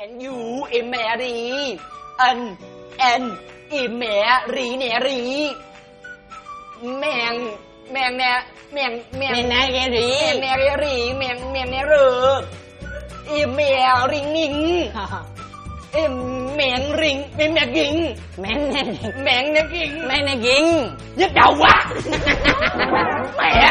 and you em mẹ rì and em mẹ rì nè rì mèn nè mèn nè ghê rì mèn nè rừ em mẹ rình nghinh em mèn rình em mẹ gình mèn nè gình nhức đầu quá mẹ.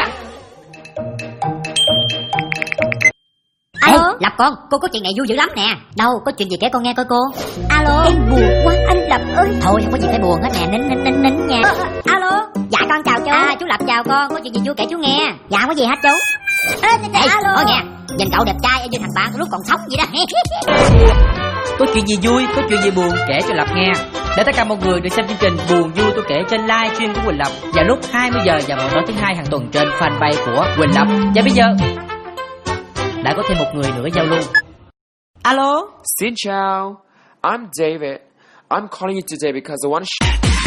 Alo. Ê, Lập con, cô có chuyện này vui dữ lắm nè. Đâu, có chuyện gì kể con nghe coi cô. Alo. Em buồn quá anh Lập ơi. Thôi không có gì phải buồn hết nè, nín nha. Alo. Dạ con chào chú. Chú Lập chào con, có chuyện gì vui kể chú nghe. Dạ có gì hết chú. Ê, alo. Thôi nghe, nhìn cậu đẹp trai như thằng bạn lúc còn sống vậy đó. Có chuyện gì vui, có chuyện gì buồn kể cho Lập nghe. Để tất cả mọi người được xem chương trình Buồn Vui Tôi Kể trên live stream của Quỳnh Lập vào lúc 20 giờ vào mỗi tối thứ hai hàng tuần trên fanpage của Quỳnh Lập. Và bây giờ đã có thêm một người nữa giao lưu. Alo. Xin chào, I'm David. I'm calling you today because I want to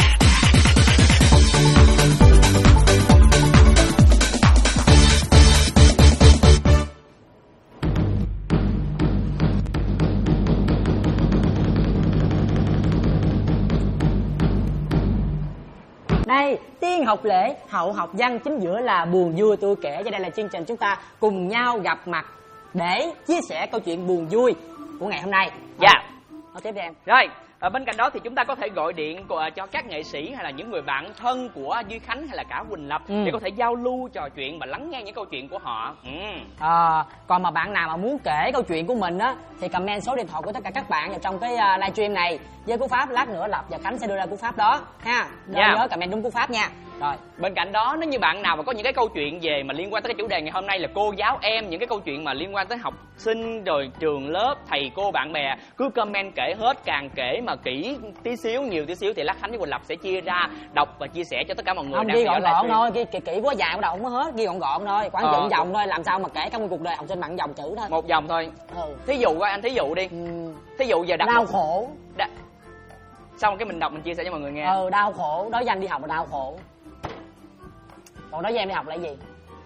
Đây, tiên học lễ, hậu học văn, chính giữa là buồn vui tôi kể. Cho đây là chương trình chúng ta cùng nhau gặp mặt để chia sẻ câu chuyện buồn vui của ngày hôm nay. Dạ. Nói tiếp đi em. Rồi, bên cạnh đó thì chúng ta có thể gọi điện cho các nghệ sĩ hay là những người bạn thân của Duy Khánh hay là cả Quỳnh Lập để có thể giao lưu, trò chuyện và lắng nghe những câu chuyện của họ. Còn mà bạn nào mà muốn kể câu chuyện của mình á thì comment số điện thoại của tất cả các bạn vào trong cái livestream này với cú pháp. Lát nữa Lập và Khánh sẽ đưa ra cú pháp đó ha. Nhớ comment đúng cú pháp nha. Rồi, bên cạnh đó nếu như bạn nào mà có những cái câu chuyện về mà liên quan tới cái chủ đề ngày hôm nay là cô giáo em, những cái câu chuyện mà liên quan tới học sinh rồi trường lớp, thầy cô bạn bè, cứ comment kể hết, càng kể mà kỹ tí xíu, nhiều tí xíu thì lát Khánh với Quỳnh Lập sẽ chia ra đọc và chia sẻ cho tất cả mọi người. Không, đang ghi gọn thôi, kỹ quá dài bắt đầu không có hết, ghi gọn thôi, khoảng chừng dòng thôi, làm sao mà kể trong cuộc đời học sinh bằng dòng chữ thôi. Một dòng thôi. Thí dụ coi anh, thí dụ đi. Thí dụ giờ đặt đau khổ. Xong cái mình đọc mình chia sẻ cho mọi người nghe. Đau khổ, đối với anh đi học là đau khổ. Còn đối với em đi học là gì?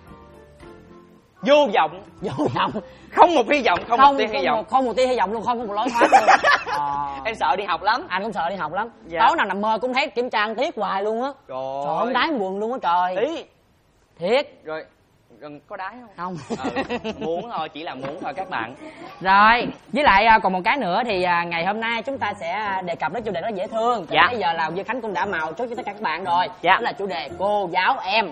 Vô vọng. Không một hy vọng, không một tia hy vọng. Không một tia hy vọng luôn, không có một lối thoát luôn. Em sợ đi học lắm. Anh cũng sợ đi học lắm. Tối nào nằm mơ cũng thấy kiểm tra thiết hoài luôn á. Trời ơi, đáng buồn luôn á trời. Ý. Thiệt. Rồi gần có đái không? Muốn thôi, chỉ là muốn thôi các bạn. Rồi, với lại còn một cái nữa thì ngày hôm nay chúng ta sẽ đề cập đến chủ đề rất dễ thương. Từ nãy giờ là Duy Khánh cũng đã màu trước cho tất cả các bạn rồi. Đó là chủ đề cô giáo em.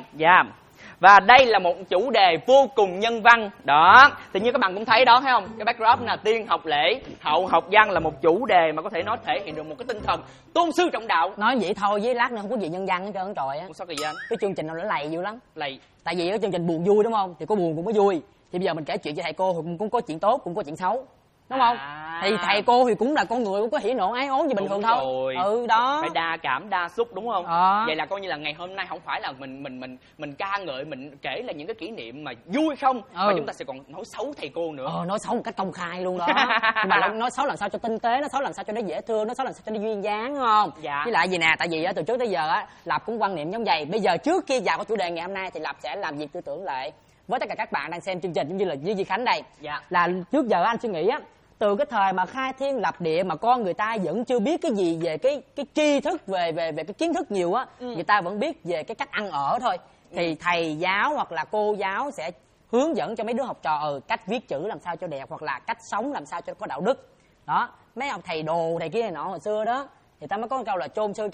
Và đây là một chủ đề vô cùng nhân văn. Đó, tự nhiên các bạn cũng thấy đó, thấy không? Cái backdrop là tiên học lễ, hậu học văn là một chủ đề mà có thể nói thể hiện được một cái tinh thần tôn sư trọng đạo. Nói vậy thôi, với lát nữa không có gì nhân văn hết trơn trời á. Sao kỳ vậy anh? Cái chương trình nào nó lầy dữ lắm. Lầy. Tại vì cái chương trình buồn vui đúng không? Thì có buồn cũng có vui. Thì bây giờ mình kể chuyện cho thầy cô thì cũng có chuyện tốt, cũng có chuyện xấu. Đúng không? Thì thầy cô thì cũng là con người, cũng có hỉ nộ ái ố như bình thường thôi. Đó. Phải đa cảm đa xúc đúng không? Vậy là coi như là ngày hôm nay không phải là mình ca ngợi, mình kể là những cái kỷ niệm mà vui không, mà chúng ta sẽ còn nói xấu thầy cô nữa. Nói xấu một cách công khai luôn đó. Mà nói xấu làm sao cho tinh tế, nói xấu làm sao cho nó dễ thương, nói xấu làm sao cho nó duyên dáng, đúng không? Với lại gì nè, tại vì từ trước tới giờ á Lập cũng quan niệm giống vậy. Bây giờ trước khi vào cái chủ đề ngày hôm nay thì Lập sẽ làm việc tư tưởng lại với tất cả các bạn đang xem chương trình, giống như là với Duy Khánh đây. Là trước giờ anh suy nghĩ á, từ cái thời mà khai thiên lập địa mà con người ta vẫn chưa biết cái gì về cái tri thức, về cái kiến thức nhiều á, người ta vẫn biết về cái cách ăn ở thôi. Thì thầy giáo hoặc là cô giáo sẽ hướng dẫn cho mấy đứa học trò cách viết chữ làm sao cho đẹp, hoặc là cách sống làm sao cho có đạo đức. Đó, mấy ông thầy đồ thầy kia này nọ hồi xưa đó, người ta mới có câu là tôn sư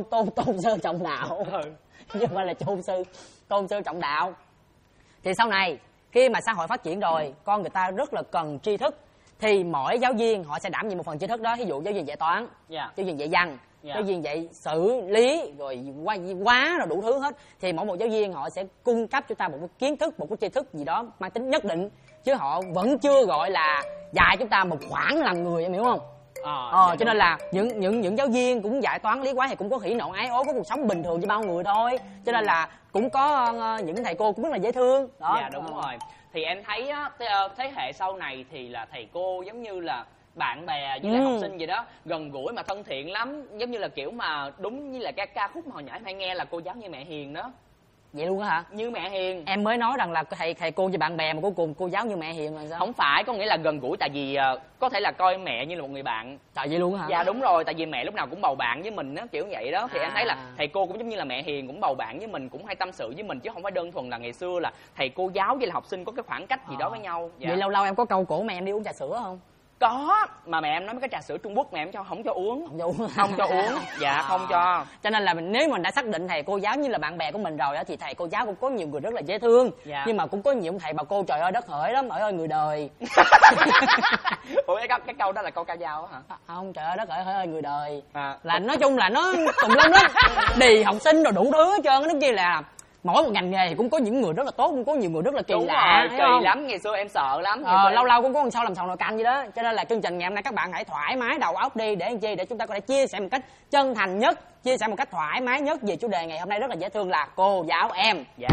trọng đạo. Chứ không phải là tôn sư trọng đạo. Thì sau này khi mà xã hội phát triển rồi, con người ta rất là cần tri thức, thì mỗi giáo viên họ sẽ đảm nhiệm một phần tri thức đó. Ví dụ giáo viên dạy toán, giáo viên dạy văn, giáo viên dạy xử lý, rồi hóa rồi đủ thứ hết. Thì mỗi một giáo viên họ sẽ cung cấp cho ta một cái kiến thức, một cái tri thức gì đó mang tính nhất định, chứ họ vẫn chưa gọi là dạy chúng ta một khoảng làm người, em hiểu không? Cho nên là những giáo viên cũng dạy toán lý hóa thì cũng có hỉ nộ ái ố, có cuộc sống bình thường như bao người thôi. Cho nên là cũng có những thầy cô cũng rất là dễ thương đó. Đúng rồi. Thì em thấy á, thế hệ sau này thì là thầy cô giống như là bạn bè với lại học sinh gì đó, gần gũi mà thân thiện lắm, giống như là kiểu mà đúng như là cái ca khúc mà hồi nhỏ em hay nghe là Cô Giáo Như Mẹ Hiền đó. Vậy luôn á hả? Như mẹ hiền. Em mới nói rằng là thầy cô với bạn bè mà cuối cùng cô giáo như mẹ hiền là sao? Không phải, có nghĩa là gần gũi, tại vì có thể là coi mẹ như là một người bạn. Trời, vậy luôn hả? Dạ đúng rồi, tại vì mẹ lúc nào cũng bầu bạn với mình á, kiểu vậy đó. Thì em thấy là thầy cô cũng giống như là mẹ hiền, cũng bầu bạn với mình, cũng hay tâm sự với mình, chứ không phải đơn thuần là ngày xưa là thầy cô giáo với là học sinh có cái khoảng cách gì đó với nhau. Dạ. Vậy lâu lâu em có câu cổ mẹ em đi uống trà sữa không? Có, mà mẹ em nói mấy cái trà sữa Trung Quốc mẹ em không cho uống. Không cho uống. Dạ không cho. Cho nên là nếu mình đã xác định thầy cô giáo như là bạn bè của mình rồi á, thì thầy cô giáo cũng có nhiều người rất là dễ thương. Dạ. Nhưng mà cũng có nhiều thầy bà cô trời ơi đất hỡi lắm, ơi người đời. Ủa cái câu đó là câu ca dao hả? Không, trời ơi đất hỡi ơi người đời. Là nói chung là nó tùm lum lắm. Đì học sinh rồi đủ thứ hết trơn. Nó kia là mỗi một ngành nghề thì cũng có những người rất là tốt, cũng có nhiều người rất là kỳ lạ. Đúng rồi, kỳ lắm, ngày xưa em sợ lắm. Lâu lâu cũng có con sao làm sầu nồi canh vậy đó. Cho nên là chương trình ngày hôm nay các bạn hãy thoải mái đầu óc đi, để làm chi, để chúng ta có thể chia sẻ một cách chân thành nhất, chia sẻ một cách thoải mái nhất về chủ đề ngày hôm nay rất là dễ thương là cô giáo em. Dạ.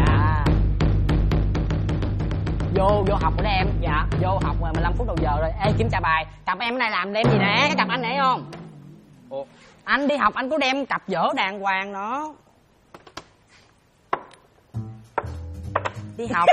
Vô học rồi đó em. Dạ. Vô học 15 phút đầu giờ rồi. Ê, kiểm tra bài. Cặp em này làm đem gì nè? Cái cặp anh nè không? Ủa? Anh đi học anh có đem cặp vở đàng hoàng đó. Đi học.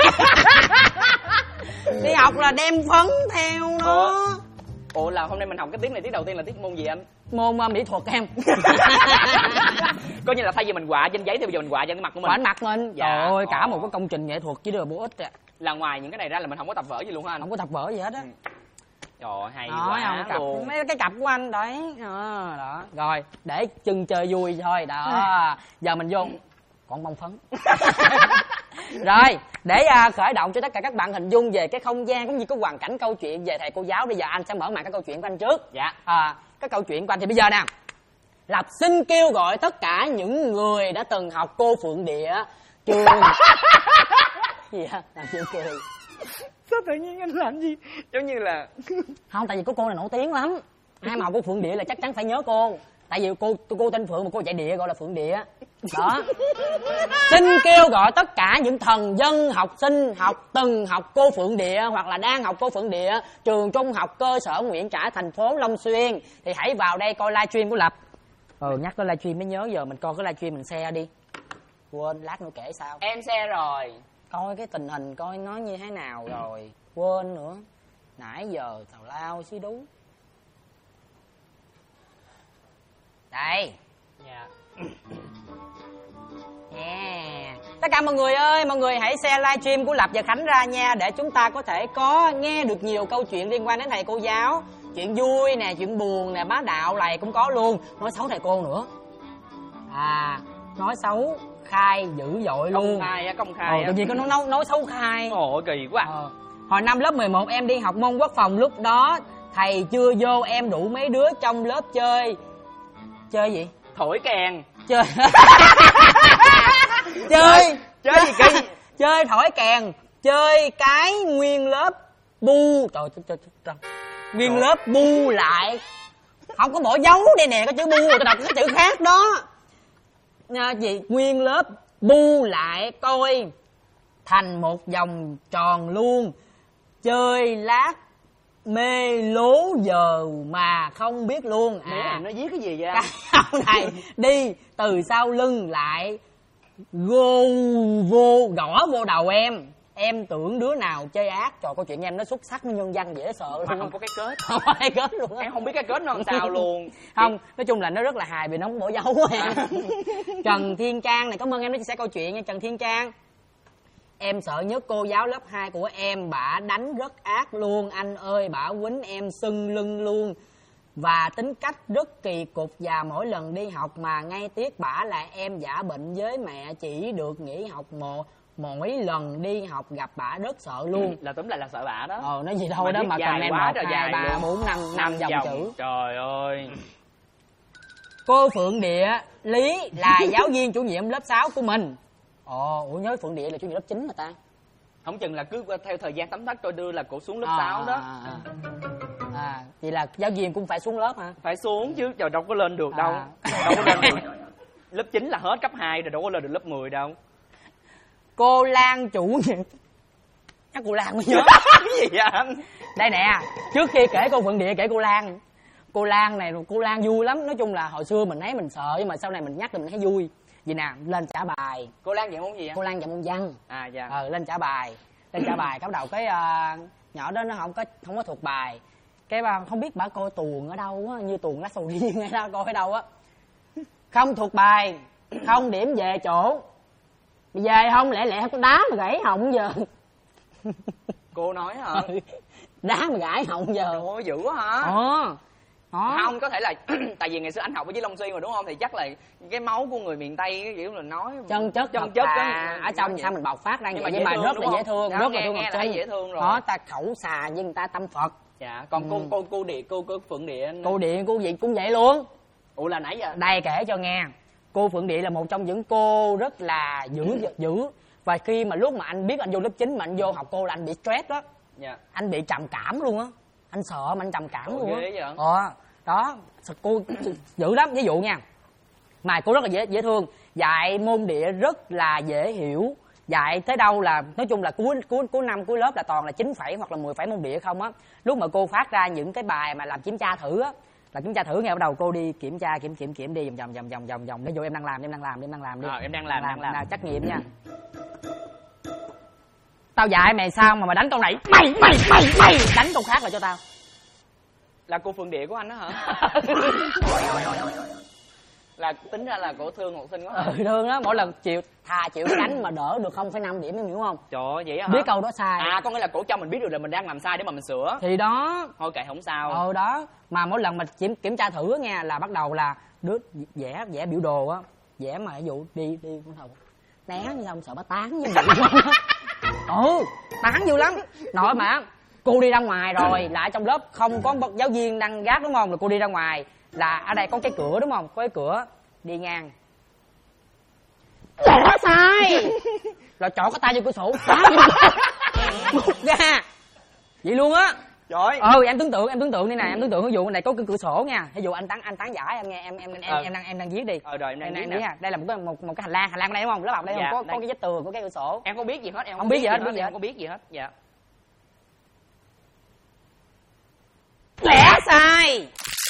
Đi học là đem phấn theo nó. Ủa là hôm nay mình học cái tiết này, tiết đầu tiên là tiết môn gì anh? Môn mỹ thuật em. Coi như là thay vì mình họa trên giấy thì bây giờ mình họa trên cái mặt của mình. Họa mặt mình. Dạ. Trời ơi, cả một cái công trình nghệ thuật chứ đưa bổ ích à. Là ngoài những cái này ra là mình không có tập vở gì luôn hả anh? Không có tập vở gì hết á. Trời ơi, hay đó, quá cặp, luôn. mấy cái cặp của anh đấy. Đó. Rồi, để chân chơi vui thôi. Đó. Giờ mình vô còn bông phấn. Rồi, để khởi động cho tất cả các bạn hình dung về cái không gian cũng như cái hoàn cảnh câu chuyện về thầy cô giáo. Bây giờ anh sẽ mở màn cái câu chuyện của anh trước. Dạ. Cái câu chuyện của anh thì bây giờ nè, Lập xin kêu gọi tất cả những người đã từng học cô Phượng Địa trường. Gì hả? Làm chuyện cười. Sao tự nhiên anh làm gì? Giống như là không, tại vì có cô này nổi tiếng lắm. Ai mà học cô Phượng Địa là chắc chắn phải nhớ cô. Tại vì cô tên Phượng mà cô chạy địa gọi là Phượng Địa. Đó. Xin kêu gọi tất cả những thần dân học sinh từng học cô Phượng Địa hoặc là đang học cô Phượng Địa trường trung học cơ sở Nguyễn Trãi, thành phố Long Xuyên thì hãy vào đây coi livestream của Lập. Nhắc tới livestream mới nhớ, giờ mình coi cái livestream mình share đi. Quên lát nữa kể sao. em share rồi. Coi cái tình hình coi nó như thế nào rồi. Quên nữa. Nãy giờ tào lao xí đú. Đây. Dạ. Yeah. Tất cả mọi người ơi, mọi người hãy share livestream của Lập và Khánh ra nha, để chúng ta có thể có nghe được nhiều câu chuyện liên quan đến thầy cô giáo. Chuyện vui nè, chuyện buồn nè, bá đạo này cũng có luôn. Nói xấu thầy cô nữa. Nói xấu khai dữ dội luôn. Công khai á. Tự nhiên có nói xấu khai. Ồ kỳ quá. Hồi năm lớp 11 em đi học môn quốc phòng, lúc đó thầy chưa vô, em đủ mấy đứa trong lớp chơi. Chơi gì? Thổi kèn. Chơi gì kỳ? Chơi thổi kèn, chơi cái nguyên lớp bu. Trời. Nguyên lớp bu lại. Không có bỏ dấu đây nè, có chữ bu tôi đọc cái chữ khác đó. Gì? Nguyên lớp bu lại coi thành một vòng tròn luôn. Chơi lát mê lố giờ mà không biết luôn. Nó viết cái gì vậy? Cái ông này đi từ sau lưng lại vô gõ vô đầu em tưởng đứa nào chơi ác. Trời, câu chuyện em nó xuất sắc, nó nhân văn dễ sợ luôn. Mà không có cái kết. Không có cái kết luôn á. Em không biết cái kết nó làm sao luôn. Không, nói chung là nó rất là hài vì nó không bỏ dấu em. Trần Thiên Trang này, cảm ơn em đã chia sẻ câu chuyện nha Trần Thiên Trang. Em sợ nhất cô giáo lớp 2 của em, bả đánh rất ác luôn anh ơi, bả quýnh em sưng lưng luôn. Và tính cách rất kỳ cục, và mỗi lần đi học mà ngay tiết bả là em giả bệnh với mẹ, chỉ được nghỉ học mỗi lần đi học gặp bả rất sợ luôn. Là túm lại là sợ bả đó. Nói gì đâu đó mà cần em 1, 2, 3, 4, 5 dòng chữ. Trời ơi. Cô Phượng Địa Lý là giáo viên chủ nhiệm lớp 6 của mình. Nhớ Phượng Địa là chủ nhiệm lớp 9 mà ta. Không chừng là cứ theo thời gian tấm tắc tôi đưa là cổ xuống lớp 6 đó. Vậy là giáo viên cũng phải xuống lớp hả? Phải xuống chứ, trời đâu có lên được đâu. Đâu có lên được. Lớp 9 là hết cấp 2 rồi, đâu có lên được lớp 10 đâu. Cô Lan chủ nhiệm. Chắc cô Lan mới nhớ. Cái gì vậy anh? Đây nè, trước khi kể cô Phượng Địa kể cô Lan. Cô Lan này, cô Lan vui lắm. Nói chung là hồi xưa mình thấy mình sợ, nhưng mà sau này mình nhắc thì mình thấy vui. Gì nè, lên trả bài. Cô Lan dạy môn gì vậy? Cô Lan dạy môn văn. À dạ. Lên trả bài. Lên trả bài, bắt đầu cái nhỏ đó nó không có thuộc bài. Cái không biết bà coi tuồng ở đâu á, như tuồng lá sầu riêng hay đâu coi ở đâu á. Không thuộc bài, không điểm về chỗ. Về không lẹ lẹ có đá mà gãy họng giờ. Cô nói hả? Đá mà gãy họng giờ. Ôi dữ quá hả? Không, có thể là tại vì ngày xưa anh học ở dưới Long Xuyên mà đúng không, thì chắc là cái máu của người miền Tây cái kiểu là nói chân chất ở trong sao mình bộc phát ra vậy, nhưng mà rất là dễ thương, rất là thương học sinh, dễ thương rồi. Đó, ta khẩu xà với người ta tâm Phật. Dạ, còn cô Địa, cô Phượng Địa. Cô Địa cô gì cũng vậy luôn. Ủa là nãy giờ đây kể cho nghe, cô Phượng Địa là một trong những cô rất là dữ. Và khi mà lúc mà anh biết anh vô lớp 9 mà anh vô học cô là anh bị stress đó. Dạ. Anh bị trầm cảm luôn á, anh sợ mà anh trầm cảm luôn á. Đó, cô dữ lắm. Ví dụ nha, mà cô rất là dễ thương, dạy môn địa rất là dễ hiểu, dạy tới đâu là nói chung là cuối năm cuối lớp là toàn là 9 phẩy hoặc là 10 phẩy môn địa không á. Lúc mà cô phát ra những cái bài mà làm kiểm tra thử á, là kiểm tra thử nghe, bắt đầu cô đi kiểm tra kiểm đi vòng để vô em đang làm đi. Em đang làm. Trách nhiệm nha. Tao dạy mày sao mà mày đánh câu này, mày đánh câu khác là cho tao. Là cô Phượng Địa của anh đó hả? Là tính ra là cổ thương học sinh quá. Thương đó, mỗi lần chịu đánh mà đỡ được 0,5 điểm, em hiểu không? Trời ơi, vậy hả? Biết câu đó sai. Có nghĩa là cổ cho mình biết được là mình đang làm sai để mà mình sửa. Thì đó. Thôi kệ không sao. Đó, mà mỗi lần mà kiểm tra thử nha là bắt đầu là đứa vẽ biểu đồ á, vẽ mà ví dụ đi con thầu né như sao sợ bà tán với mình. Tán dữ lắm. Nội mà cô đi ra ngoài rồi là ở trong lớp không có giáo viên đang gác đúng không, là cô đi ra ngoài là ở đây có cái cửa đúng không, có cái cửa đi ngang chỏ sai là chỏ cái tay vô cửa sổ một ra vậy luôn á. Trời. Em tưởng tượng đi nè, em tưởng tượng ví dụ này có cái cửa sổ nha, ví dụ anh tán giải em nghe, em đang viết đi. Rồi em đang viết nè. Đây là một cái hành lang đây đúng không, lớp học đây dạ, không có cái vách tường, có cái cửa sổ. Em không biết gì hết, em không biết gì hết, em không biết gì hết. Dạ. Vẽ sai,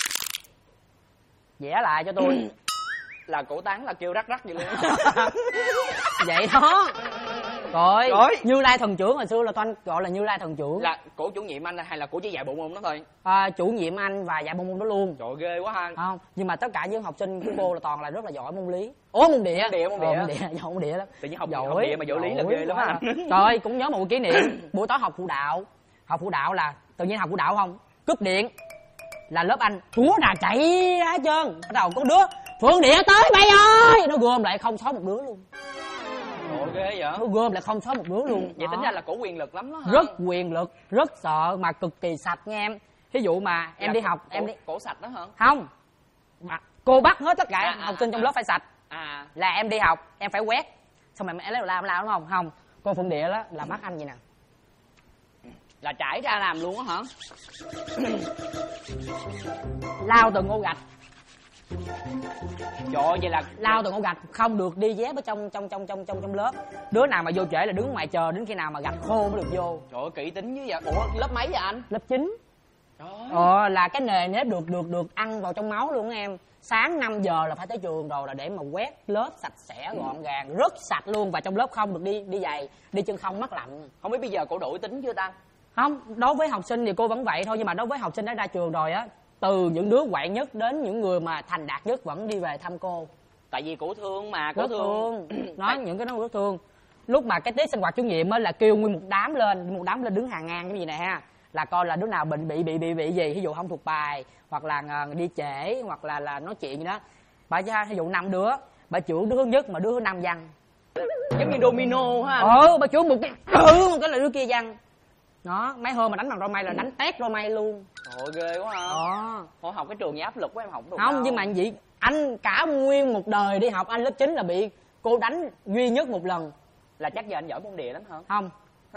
vẽ lại cho tôi. Là cổ tán là kêu rắc vậy luôn. Vậy đó. Rồi Như Lai thần trưởng hồi xưa là toán gọi là Như Lai thần trưởng. Là cổ chủ nhiệm anh hay là cổ chỉ dạy bộ môn đó thôi? Chủ nhiệm anh và dạy bộ môn đó luôn. Trời ghê quá ha. Không, nhưng mà tất cả những học sinh của cô là toàn là rất là giỏi môn lý. Môn địa giỏi môn địa lắm. Tự nhiên học địa mà giỏi lý là ghê lắm á. Trời, cũng nhớ một kỷ niệm buổi tối học phụ đạo là tự nhiên học phụ đạo không cúp điện là lớp anh chúa đà chạy ra hết trơn, bắt đầu có đứa Phượng Địa tới mày ơi, nó gom lại không sót một đứa luôn. Ồ ghê vậy. Nó gom lại không sót một đứa luôn. Vậy tính ra là cổ quyền lực lắm đó hả? Rất quyền lực, rất sợ mà cực kỳ sạch nghe em. Ví dụ mà em đi học em đi cổ sạch đó hả? Không, cô bắt hết tất cả học sinh trong lớp phải sạch. Là em đi học em phải quét, xong rồi em lấy làm đúng không? Không, cô Phượng Địa đó là bắt anh vậy nè, là trải ra làm luôn á hả? lao từng ô gạch. Trời ơi, vậy là lao từng ô gạch không được đi dép ở trong lớp. Đứa nào mà vô trễ là đứng ngoài chờ đến khi nào mà gạch khô mới được vô. Trời ơi, kỹ tính như vậy. Ủa lớp mấy vậy anh? Lớp 9. Là cái nề nếp được ăn vào trong máu luôn em. Sáng 5 giờ là phải tới trường rồi, là để mà quét lớp sạch sẽ gọn gàng, rất sạch luôn. Và trong lớp không được đi giày, đi chân không mắc lạnh. Không biết bây giờ cổ đổi tính chưa ta? Không, đối với học sinh thì cô vẫn vậy thôi, nhưng mà đối với học sinh đã ra trường rồi á, từ những đứa quậy nhất đến những người mà thành đạt nhất vẫn đi về thăm cô. Tại vì cổ thương mà, cổ rất thương. Nói những cái đó rất thương. Lúc mà cái tiết sinh hoạt chủ nhiệm á là kêu nguyên một đám lên đứng hàng ngang cái gì này ha, là coi là đứa nào bị gì, ví dụ không thuộc bài hoặc là đi trễ hoặc là nói chuyện gì đó. Bà cho ví dụ 5 đứa, bà chưởng đứa thứ nhất mà đứa thứ 5 văn. Giống như domino ha. Bà chưởng một cái là đứa kia văn. Đó, mấy hôm mà đánh bằng roi mây là đánh tét roi mây luôn. Ôi ghê quá ha. Thôi học cái trường gì áp lực quá em học được. Không, nhưng mà vậy anh cả nguyên một đời đi học anh lớp 9 là bị cô đánh duy nhất một lần. Là chắc giờ anh giỏi môn địa lắm hả? Không.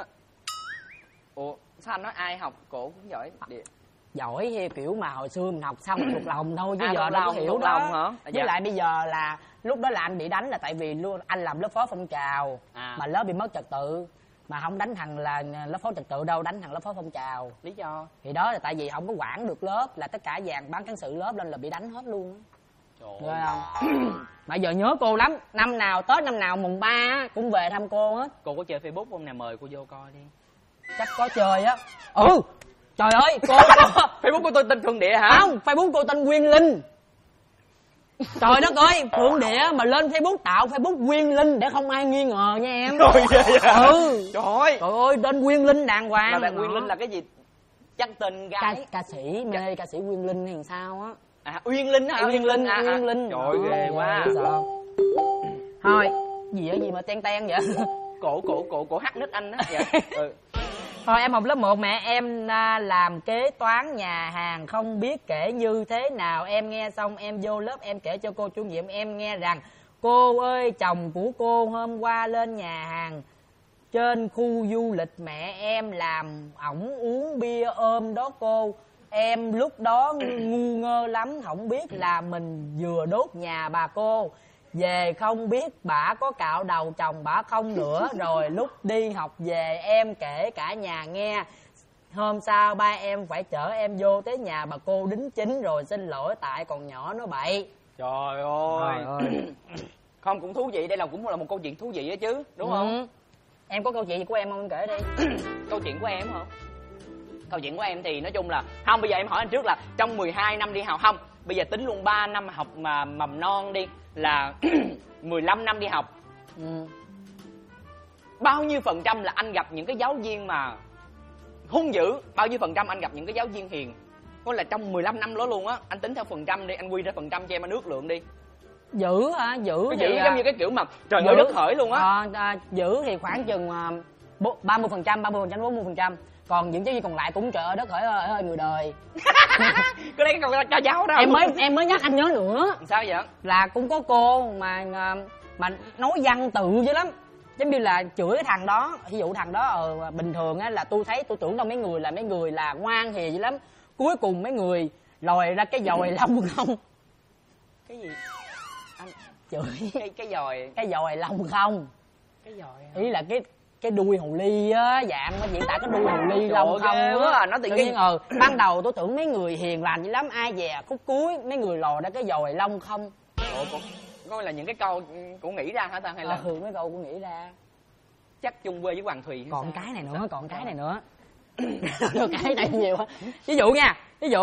Ủa sao anh nói ai học cổ cũng giỏi địa? Giỏi theo kiểu mà hồi xưa mình học xong thuộc lòng thôi chứ giờ đâu có hiểu đó. Hả? Với lại bây giờ là lúc đó là anh bị đánh là tại vì luôn anh làm lớp phó phong trào mà lớp bị mất trật tự. Mà không đánh thằng là lớp phó trật tự đâu, đánh thằng lớp phó phong trào. Lý do? Thì đó là tại vì không có quản được lớp, là tất cả dàn bán cán sự lớp lên là bị đánh hết luôn. Rồi không? Mà giờ nhớ cô lắm. Năm nào Tết năm nào mùng 3 cũng về thăm cô hết. Cô có chơi Facebook không nè, mời cô vô coi đi. Chắc có chơi á. Ừ. Trời ơi, cô Facebook của tôi tên Phương Địa hả? Không, Facebook cô tên Quyên Linh. Trời đất ơi, Phượng Địa mà lên Facebook tạo Facebook Quyên Linh để không ai nghi ngờ nha em. Trời ơi. Ừ. Trời ơi, tên Quyên Linh đàng hoàng. Là Quyên Linh là cái gì? Chắc tên gái. Ca sĩ, mê ca sĩ Quyên Linh hay sao á. À, Uyên Linh hả? Uyên Linh, Uyên Linh. Trời ơi, ghê quá. Thôi, gì mà ten vậy? Cổ hát nít anh đó. Dạ. Thôi em học lớp 1 mẹ em làm kế toán nhà hàng không biết kể như thế nào. Em nghe xong em vô lớp em kể cho cô chủ nhiệm em nghe rằng: cô ơi, chồng của cô hôm qua lên nhà hàng trên khu du lịch mẹ em làm ổng uống bia ôm đó cô. Em lúc đó ngu ngơ lắm, không biết là mình vừa đốt nhà bà cô. Về không biết bả có cạo đầu chồng bả không nữa. Rồi lúc đi học về em kể cả nhà nghe. Hôm sau ba em phải chở em vô tới nhà bà cô đính chính rồi xin lỗi tại còn nhỏ nó bậy. Trời ơi. Không, cũng thú vị, đây cũng là một câu chuyện thú vị đó chứ, đúng không? Em có câu chuyện gì của em không, em kể đi. Câu chuyện của em hả? Câu chuyện của em thì nói chung là không, bây giờ em hỏi anh trước là trong 12 năm đi học, không, bây giờ tính luôn 3 năm học mà mầm non đi là 15 năm đi học. Bao nhiêu phần trăm là anh gặp những cái giáo viên mà hung dữ, bao nhiêu phần trăm anh gặp những cái giáo viên hiền? Có là trong 15 năm đó luôn á, anh tính theo phần trăm đi, anh quy ra phần trăm cho em anh ước lượng đi. Dữ hả? Dữ thì giống như cái kiểu mà trời ơi đất hỡi luôn á. Dữ thì khoảng chừng 30%, 40%. Còn những giáo viên còn lại cũng trời ơi đất hỡi ơi người đời. Cái đấy còn cho giáo đâu. Em mới nhắc anh nhớ nữa. Sao vậy? Là cũng có cô mà nói văn tự dữ lắm. Giống như là chửi cái thằng đó, ví dụ thằng đó bình thường á là tôi tưởng đâu mấy người là ngoan hiền dữ lắm. Cuối cùng mấy người lòi ra cái dòi lông không. Cái gì? Anh chửi cái dòi lông không. Cái dòi ý là cái đuôi hồ ly á, dạng nó diễn tả cái đuôi hồ ly lông không á. Nó tự nhiên ban đầu tôi tưởng mấy người hiền lành dữ lắm, ai dè khúc cuối mấy người lò ra cái dòi lông không. Coi là những cái câu cô nghĩ ra hả ta, hay là mấy câu cô nghĩ ra chắc chung quê với Hoàng Thùy. Còn cái này nữa, Được cái này nhiều á. Ví dụ nha,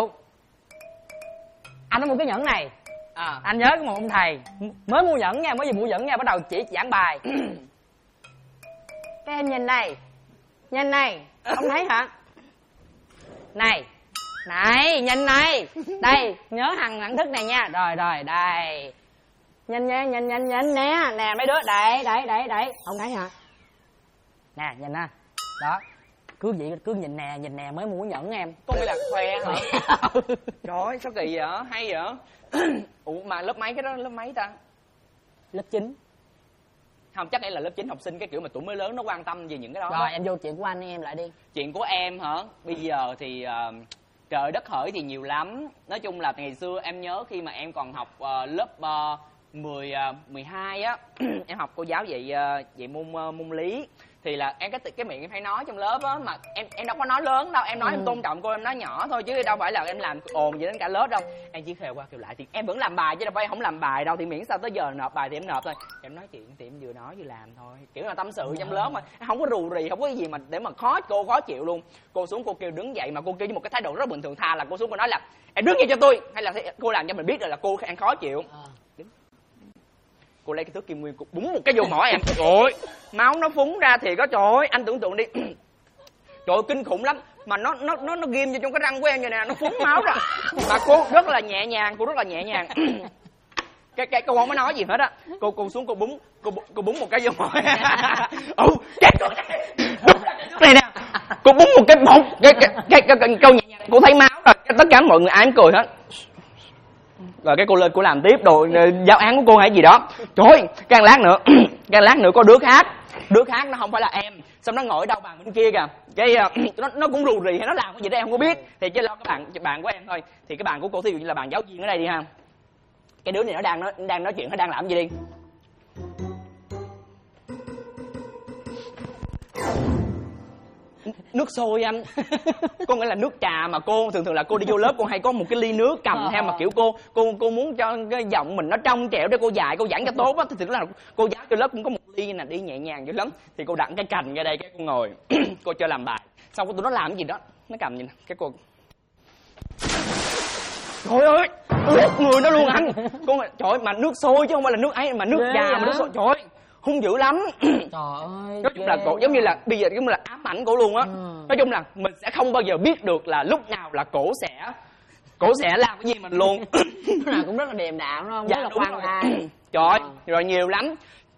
anh có mua cái nhẫn này. Anh nhớ có một ông thầy mới mua nhẫn nha, mới vừa mua nhẫn nha, bắt đầu chỉ giảng bài. Các em nhìn này, không thấy hả? Này, nhìn này, đây, nhớ hằng thức này nha. Rồi, đây. Nhìn nè, mấy đứa, đây, không thấy hả? Nè, nhìn nè, đó. Cứ nhìn nè mới mua nhẫn em. Có nghĩa là khoe hả? Trời ơi, sao kỳ vậy, hay vậy? Ủa mà lớp mấy cái đó, lớp mấy ta? Lớp 9. Không, chắc là lớp 9 học sinh cái kiểu mà tuổi mới lớn nó quan tâm về những cái đó. Rồi em vô chuyện của anh em lại đi. Chuyện của em hả? Bây giờ thì trời đất hỡi thì nhiều lắm. Nói chung là ngày xưa em nhớ khi mà em còn học lớp 12 á, em học cô giáo dạy môn lý. Thì là em cái miệng em hay nói trong lớp á, mà em đâu có nói lớn đâu, em nói em tôn trọng cô, em nói nhỏ thôi chứ đâu phải là em làm ồn gì đến cả lớp đâu. Em chỉ khều qua kêu lại thì em vẫn làm bài chứ đâu phải em không làm bài đâu, thì miễn sao tới giờ nộp bài thì em nộp thôi. Em nói chuyện thì em vừa nói vừa làm thôi, kiểu là tâm sự trong lớp mà không có rù rì, không có gì mà để mà khó chịu luôn. Cô xuống cô kêu đứng dậy mà cô kêu với một cái thái độ rất bình thường, tha là cô xuống cô nói là em đứng dậy cho tôi, hay là cô làm cho mình biết rồi là cô ăn khó chịu. Cô lấy cái thước kim nguyên, cô búng một cái vô mỏ em. Trời ơi, máu nó phúng ra thì có, trời ơi, anh tưởng tượng đi. Trời ơi, kinh khủng lắm. Mà nó ghim vô trong cái răng của em vậy nè, nó phúng máu ra. Mà cô rất là nhẹ nhàng. Cái cô không có nói gì hết á. Cô xuống cô búng một cái vô mỏ. Cái này nè. Cô búng một cái câu nhẹ nhàng, cô thấy máu rồi. Tất cả mọi người ai cũng cười hết. Rồi cái cô lên cô làm tiếp đồ giáo án của cô hay gì đó. Trời ơi, can lát nữa có đứa khác nó không phải là em, xong nó ngồi ở đâu bàn bên kia kìa, cái nó cũng rù rì hay nó làm cái gì đó em không có biết, thì chỉ lo cái bạn của em thôi. Thì cái bạn của cô thí dụ như là bạn giáo viên ở đây đi ha, cái đứa này nó đang nói chuyện, nó đang làm gì đi. Nước sôi anh. Có nghĩa là nước trà mà cô thường là cô đi vô lớp cô hay có một cái ly nước cầm theo mà kiểu cô muốn cho cái giọng mình nó trong trẻo để cô dạy cô giảng cho tốt á, thì thực là cô giáo cho lớp cũng có một ly nè, đi nhẹ nhàng dữ lắm. Thì cô đặt cái cành ra đây cái cô ngồi cô cho làm bài. Xong tụi nó làm cái gì đó, nó cầm gì nè, cái cô trời ơi ướt người nó luôn anh. Trời ơi mà nước sôi chứ không phải là nước ấy mà nước trà mà nước sôi. Trời ơi hung dữ lắm. Trời ơi. Nói chung là cổ giống như là bây giờ giống như là ám ảnh cổ luôn á. Nói chung là mình sẽ không bao giờ biết được là lúc nào là cổ sẽ làm cái gì mình luôn. Lúc nào cũng rất là điềm đạm đúng không? Dạ, rất là đúng khoan rồi. thai. Trời rồi nhiều lắm.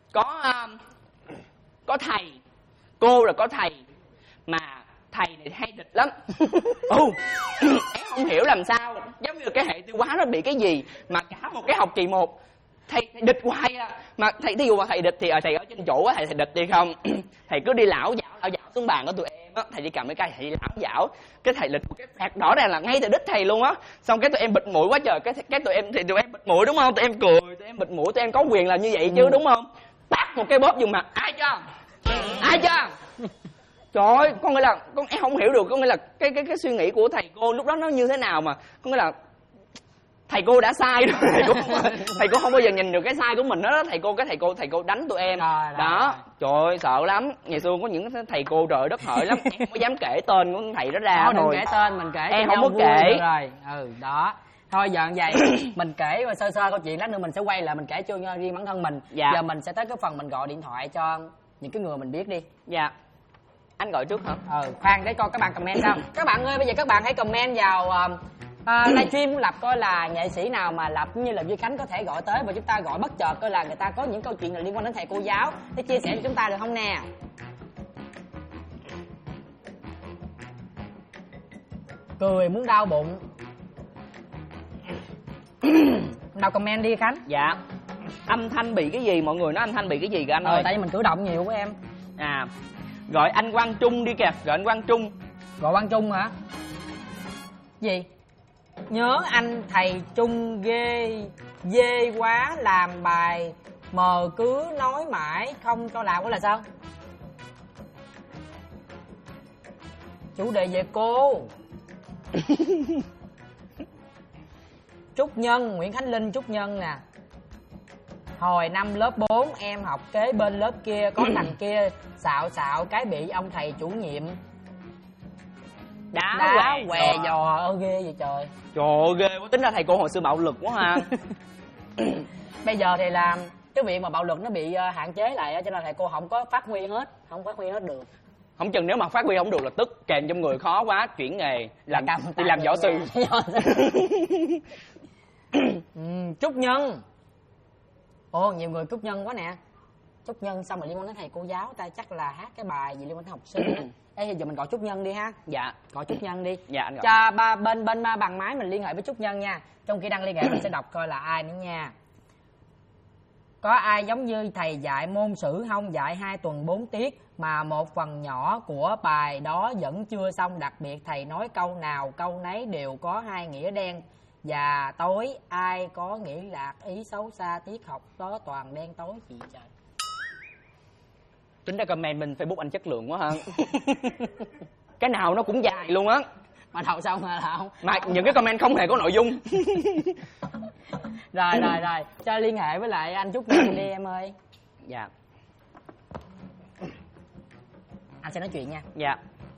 Có thầy, cô là có thầy mà thầy này hay địch lắm. Em không hiểu làm sao giống như cái hệ tiêu hóa nó bị cái gì mà cả một cái học kỳ 1 thầy địch hoài à. Mà thầy thí dụ mà thầy địch thì thầy ở trên chỗ á, thầy địch đi không. Thầy cứ đi lảo dảo xuống bàn của tụi em á, thầy đi cầm cái cây thầy đi lảo dảo cái thầy lịch một cái phạt rõ ràng là ngay từ đích thầy luôn á. Xong cái tụi em bịt mũi quá trời, cái tụi em bịt mũi đúng không, tụi em cười, tụi em bịt mũi, tụi em có quyền là như vậy chứ đúng không. Tát một cái bóp dùng mặt ai cho trời ơi, con nghĩa là em không hiểu được, có nghĩa là cái suy nghĩ của thầy cô lúc đó nó như thế nào mà có nghĩa là thầy cô đã sai rồi. Thầy cô không bao giờ nhìn được cái sai của mình đó. Thầy cô đánh tụi em đó. Trời ơi sợ lắm. Ngày xưa có những thầy cô trời đất hỡi lắm. Em không có dám kể tên của thầy đó ra. Thôi đừng kể tên, mình kể em cho không có vui kể rồi. Đó thôi giờ vậy mình kể sơ câu chuyện, lát nữa mình sẽ quay lại mình kể cho riêng bản thân mình. Dạ. Giờ mình sẽ tới cái phần mình gọi điện thoại cho những cái người mình biết đi. Dạ. Anh gọi trước hả? Khoan để coi các bạn comment sao. Các bạn ơi, bây giờ các bạn hãy comment vào livestream Lập coi là nghệ sĩ nào mà Lập cũng như là Duy Khánh có thể gọi tới và chúng ta gọi bất chợt coi là người ta có những câu chuyện nào liên quan đến thầy cô giáo để chia sẻ cho chúng ta được không nè. Cười muốn đau bụng. Nào comment đi Khánh. Dạ. Âm thanh bị cái gì, mọi người nói âm thanh bị cái gì kìa anh ơi. Tại vì mình cử động nhiều của em. Gọi anh Quang Trung đi kìa, gọi anh Quang Trung. Gọi Quang Trung hả? Gì? Nhớ anh thầy Trung ghê quá, làm bài mờ cứ nói mãi không cho làm. Có là sao? Chủ đề về cô. Trúc Nhân, Nguyễn Khánh Linh Trúc Nhân nè. Hồi năm lớp 4 em học kế bên lớp kia có thằng kia xạo cái bị ông thầy chủ nhiệm đá què giò. Ghê vậy trời. Trời ơi ghê quá, tính ra thầy cô hồi xưa bạo lực quá ha. Bây giờ thì làm cái việc mà bạo lực nó bị hạn chế lại cho nên thầy cô không có phát huy hết được. Không chừng nếu mà phát huy không được là tức kèm trong người khó quá, chuyển nghề đi làm võ sư. Trúc Nhân. Nhiều người Trúc Nhân quá nè. Trúc Nhân xong rồi liên quan đến thầy cô giáo ta chắc là hát cái bài gì liên quan đến học sinh. Ê giờ mình gọi Trúc Nhân đi ha. Dạ. Gọi Trúc Nhân đi. Dạ anh gọi. Cho bên bằng máy mình liên hệ với Trúc Nhân nha. Trong khi đang liên hệ mình sẽ đọc coi là ai nữa nha. Có ai giống như thầy dạy môn sử không, dạy 2 tuần 4 tiết mà một phần nhỏ của bài đó vẫn chưa xong, đặc biệt thầy nói câu nào câu nấy đều có 2 nghĩa đen và tối, ai có nghĩa lạc ý xấu xa, tiết học đó toàn đen tối gì trời. Tính ra comment bên Facebook anh chất lượng quá ha. Cái nào nó cũng dài luôn á. Mà đọc xong là không. Mà những cái comment không hề có nội dung. Rồi cho liên hệ với lại anh Trúc Nhân đi em ơi. Dạ. Anh sẽ nói chuyện nha. Dạ.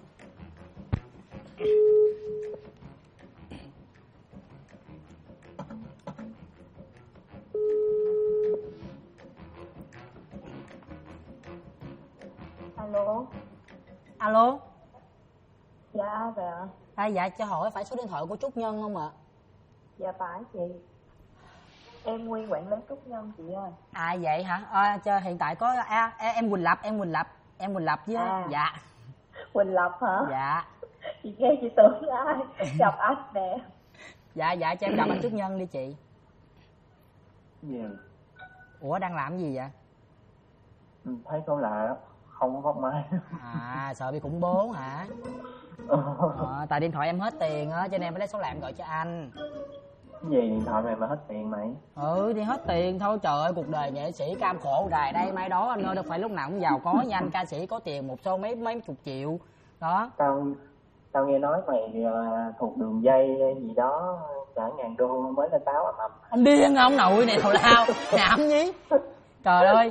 Alo. Dạ về ạ. Dạ cho hỏi phải số điện thoại của Trúc Nhân không ạ? Dạ phải chị. Em nguyên quản lý Trúc Nhân chị ơi. Vậy hả? Hiện tại có em Quỳnh Lập chứ. Dạ. Quỳnh Lập hả? Dạ. Chị nghe chị tưởng ai gặp anh nè. Dạ cho em gặp anh Trúc Nhân đi chị. Gì? Ủa đang làm gì vậy? Thấy câu lạ không có máy. Sợ bị khủng bố hả? Tại điện thoại em hết tiền á cho nên em phải lấy số lạ em gọi cho anh. Cái gì điện thoại mày mà hết tiền mày? Thì hết tiền thôi, trời ơi cuộc đời nghệ sĩ cam khổ dài đây mai đó anh ơi, đâu phải lúc nào cũng giàu có như anh. Ca sĩ có tiền một show mấy chục triệu Đó. Tao nghe nói mày thuộc đường dây gì đó cả ngàn đô mới lên báo ầm ầm. Ông điên ông nội này thù lao nhảm nhí. Trời ơi,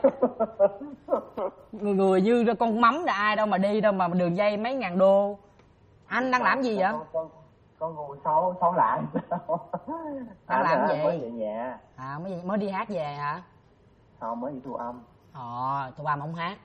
người như con mắm là ai đâu mà đi đâu mà đường dây mấy ngàn đô. Anh đang làm gì vậy? Con ngu xấu lại. Đang làm gì? Mới về nhà. À mới đi hát về hả? Không, mới đi thu âm. Thu âm không hát.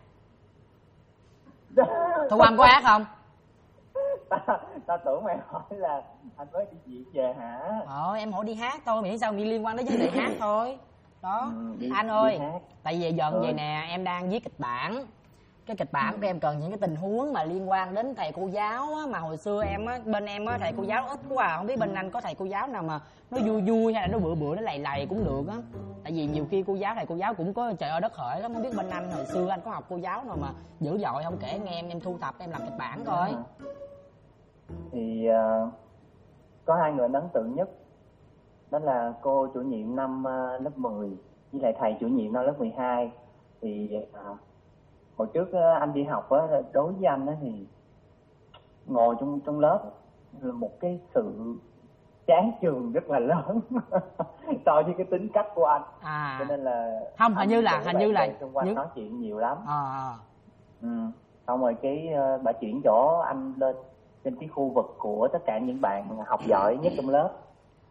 Thu âm có hát không? Tao tưởng mày hỏi là anh mới đi diễn về hả? Em hỏi đi hát thôi, miễn sao bị liên quan đến vấn đề hát thôi. Đó, anh ơi, tại vì giờ vậy nè, em đang viết kịch bản. Cái kịch bản của em cần những cái tình huống mà liên quan đến thầy cô giáo á, mà hồi xưa em á, bên em á thầy cô giáo ít quá à, không biết bên anh có thầy cô giáo nào mà nó vui vui hay là nó bựa nó lầy cũng được á. Tại vì nhiều khi thầy cô giáo cũng có trời ơi đất hỡi lắm, không biết bên anh hồi xưa anh có học cô giáo nào mà dữ dội không, kể nghe em thu thập em làm kịch bản coi. Thì có hai người ấn tượng nhất, đó là cô chủ nhiệm năm lớp 10 với lại thầy chủ nhiệm năm lớp 12. Thì hồi trước anh đi học á, đối với anh á thì ngồi trong lớp là một cái sự chán chường rất là lớn so với cái tính cách của anh. Cho nên là không, hình như là xung quanh nói chuyện nhiều lắm. Xong rồi cái bà chuyển chỗ anh lên trên cái khu vực của tất cả những bạn học giỏi nhất trong lớp.